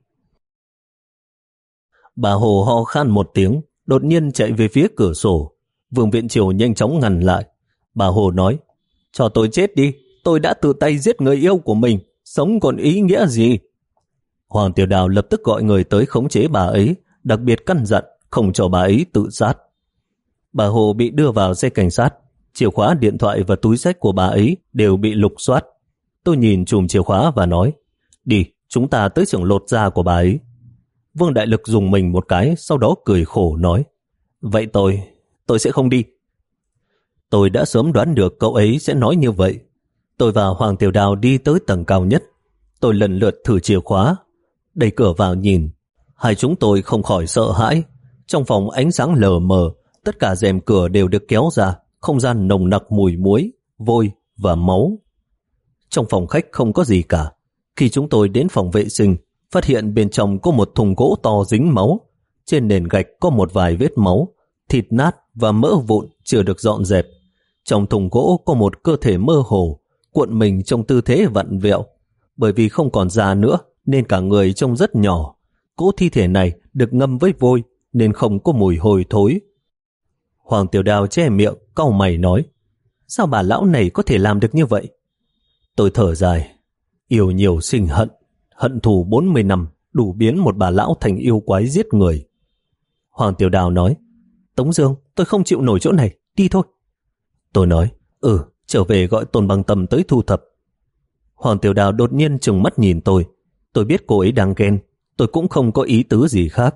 Bà Hồ ho khan một tiếng, đột nhiên chạy về phía cửa sổ. Vương Viện Triều nhanh chóng ngăn lại. Bà Hồ nói, cho tôi chết đi, tôi đã tự tay giết người yêu của mình, sống còn ý nghĩa gì? Hoàng Tiểu Đào lập tức gọi người tới khống chế bà ấy, đặc biệt căn dặn không cho bà ấy tự sát. Bà Hồ bị đưa vào xe cảnh sát, chìa khóa, điện thoại và túi xách của bà ấy đều bị lục soát. Tôi nhìn chùm chìa khóa và nói, đi, chúng ta tới xưởng lột da của bà ấy. Vương Đại Lực dùng mình một cái, sau đó cười khổ nói, vậy tôi, tôi sẽ không đi. Tôi đã sớm đoán được cậu ấy sẽ nói như vậy. Tôi và Hoàng Tiểu Đào đi tới tầng cao nhất. Tôi lần lượt thử chìa khóa, đẩy cửa vào nhìn. Hai chúng tôi không khỏi sợ hãi. Trong phòng ánh sáng lờ mờ, tất cả rèm cửa đều được kéo ra, không gian nồng nặc mùi muối, vôi và máu. Trong phòng khách không có gì cả. Khi chúng tôi đến phòng vệ sinh, phát hiện bên trong có một thùng gỗ to dính máu. Trên nền gạch có một vài vết máu, thịt nát và mỡ vụn chưa được dọn dẹp. Trong thùng gỗ có một cơ thể mơ hồ, cuộn mình trong tư thế vặn vẹo. Bởi vì không còn da nữa nên cả người trông rất nhỏ. Cỗ thi thể này được ngâm với vôi nên không có mùi hôi thối. Hoàng Tiểu Đào che miệng, cau mày nói, sao bà lão này có thể làm được như vậy? Tôi thở dài, yêu nhiều sinh hận, hận thù bốn mươi năm đủ biến một bà lão thành yêu quái giết người. Hoàng Tiểu Đào nói, Tống Dương, tôi không chịu nổi chỗ này, đi thôi. Tôi nói, ừ, trở về gọi Tôn Băng Tâm tới thu thập. Hoàng Tiểu Đào đột nhiên trừng mắt nhìn tôi. Tôi biết cô ấy đang ghen, tôi cũng không có ý tứ gì khác.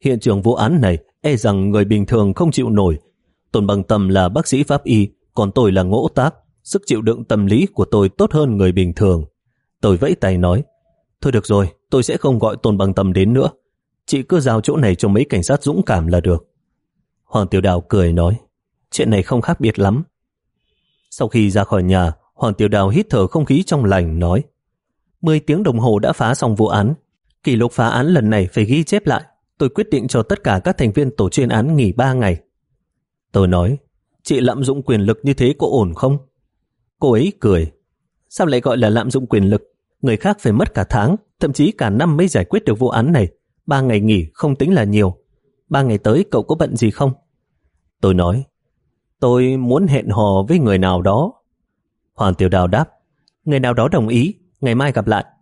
Hiện trường vụ án này e rằng người bình thường không chịu nổi. Tôn Bằng Tâm là bác sĩ pháp y, còn tôi là ngỗ tác. Sức chịu đựng tâm lý của tôi tốt hơn người bình thường. Tôi vẫy tay nói, thôi được rồi, tôi sẽ không gọi Tôn Bằng Tâm đến nữa. Chị cứ giao chỗ này cho mấy cảnh sát dũng cảm là được. Hoàng Tiểu Đào cười nói, chuyện này không khác biệt lắm. Sau khi ra khỏi nhà, Hoàng Tiểu Đào hít thở không khí trong lành nói, mười tiếng đồng hồ đã phá xong vụ án. Kỷ lục phá án lần này phải ghi chép lại. Tôi quyết định cho tất cả các thành viên tổ chuyên án nghỉ ba ngày. Tôi nói, chị lạm dụng quyền lực như thế có ổn không? Cô ấy cười, sao lại gọi là lạm dụng quyền lực? Người khác phải mất cả tháng, thậm chí cả năm mới giải quyết được vụ án này. Ba ngày nghỉ không tính là nhiều. Ba ngày tới cậu có bận gì không? Tôi nói, tôi muốn hẹn hò với người nào đó. Hoàng Tiểu Đào đáp, người nào đó đồng ý, ngày mai gặp lại.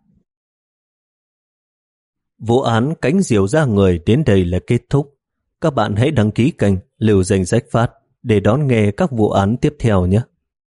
Vụ án Cánh Diều Ra Người đến đây là kết thúc. Các bạn hãy đăng ký kênh Lưu Danh Sách Phát để đón nghe các vụ án tiếp theo nhé.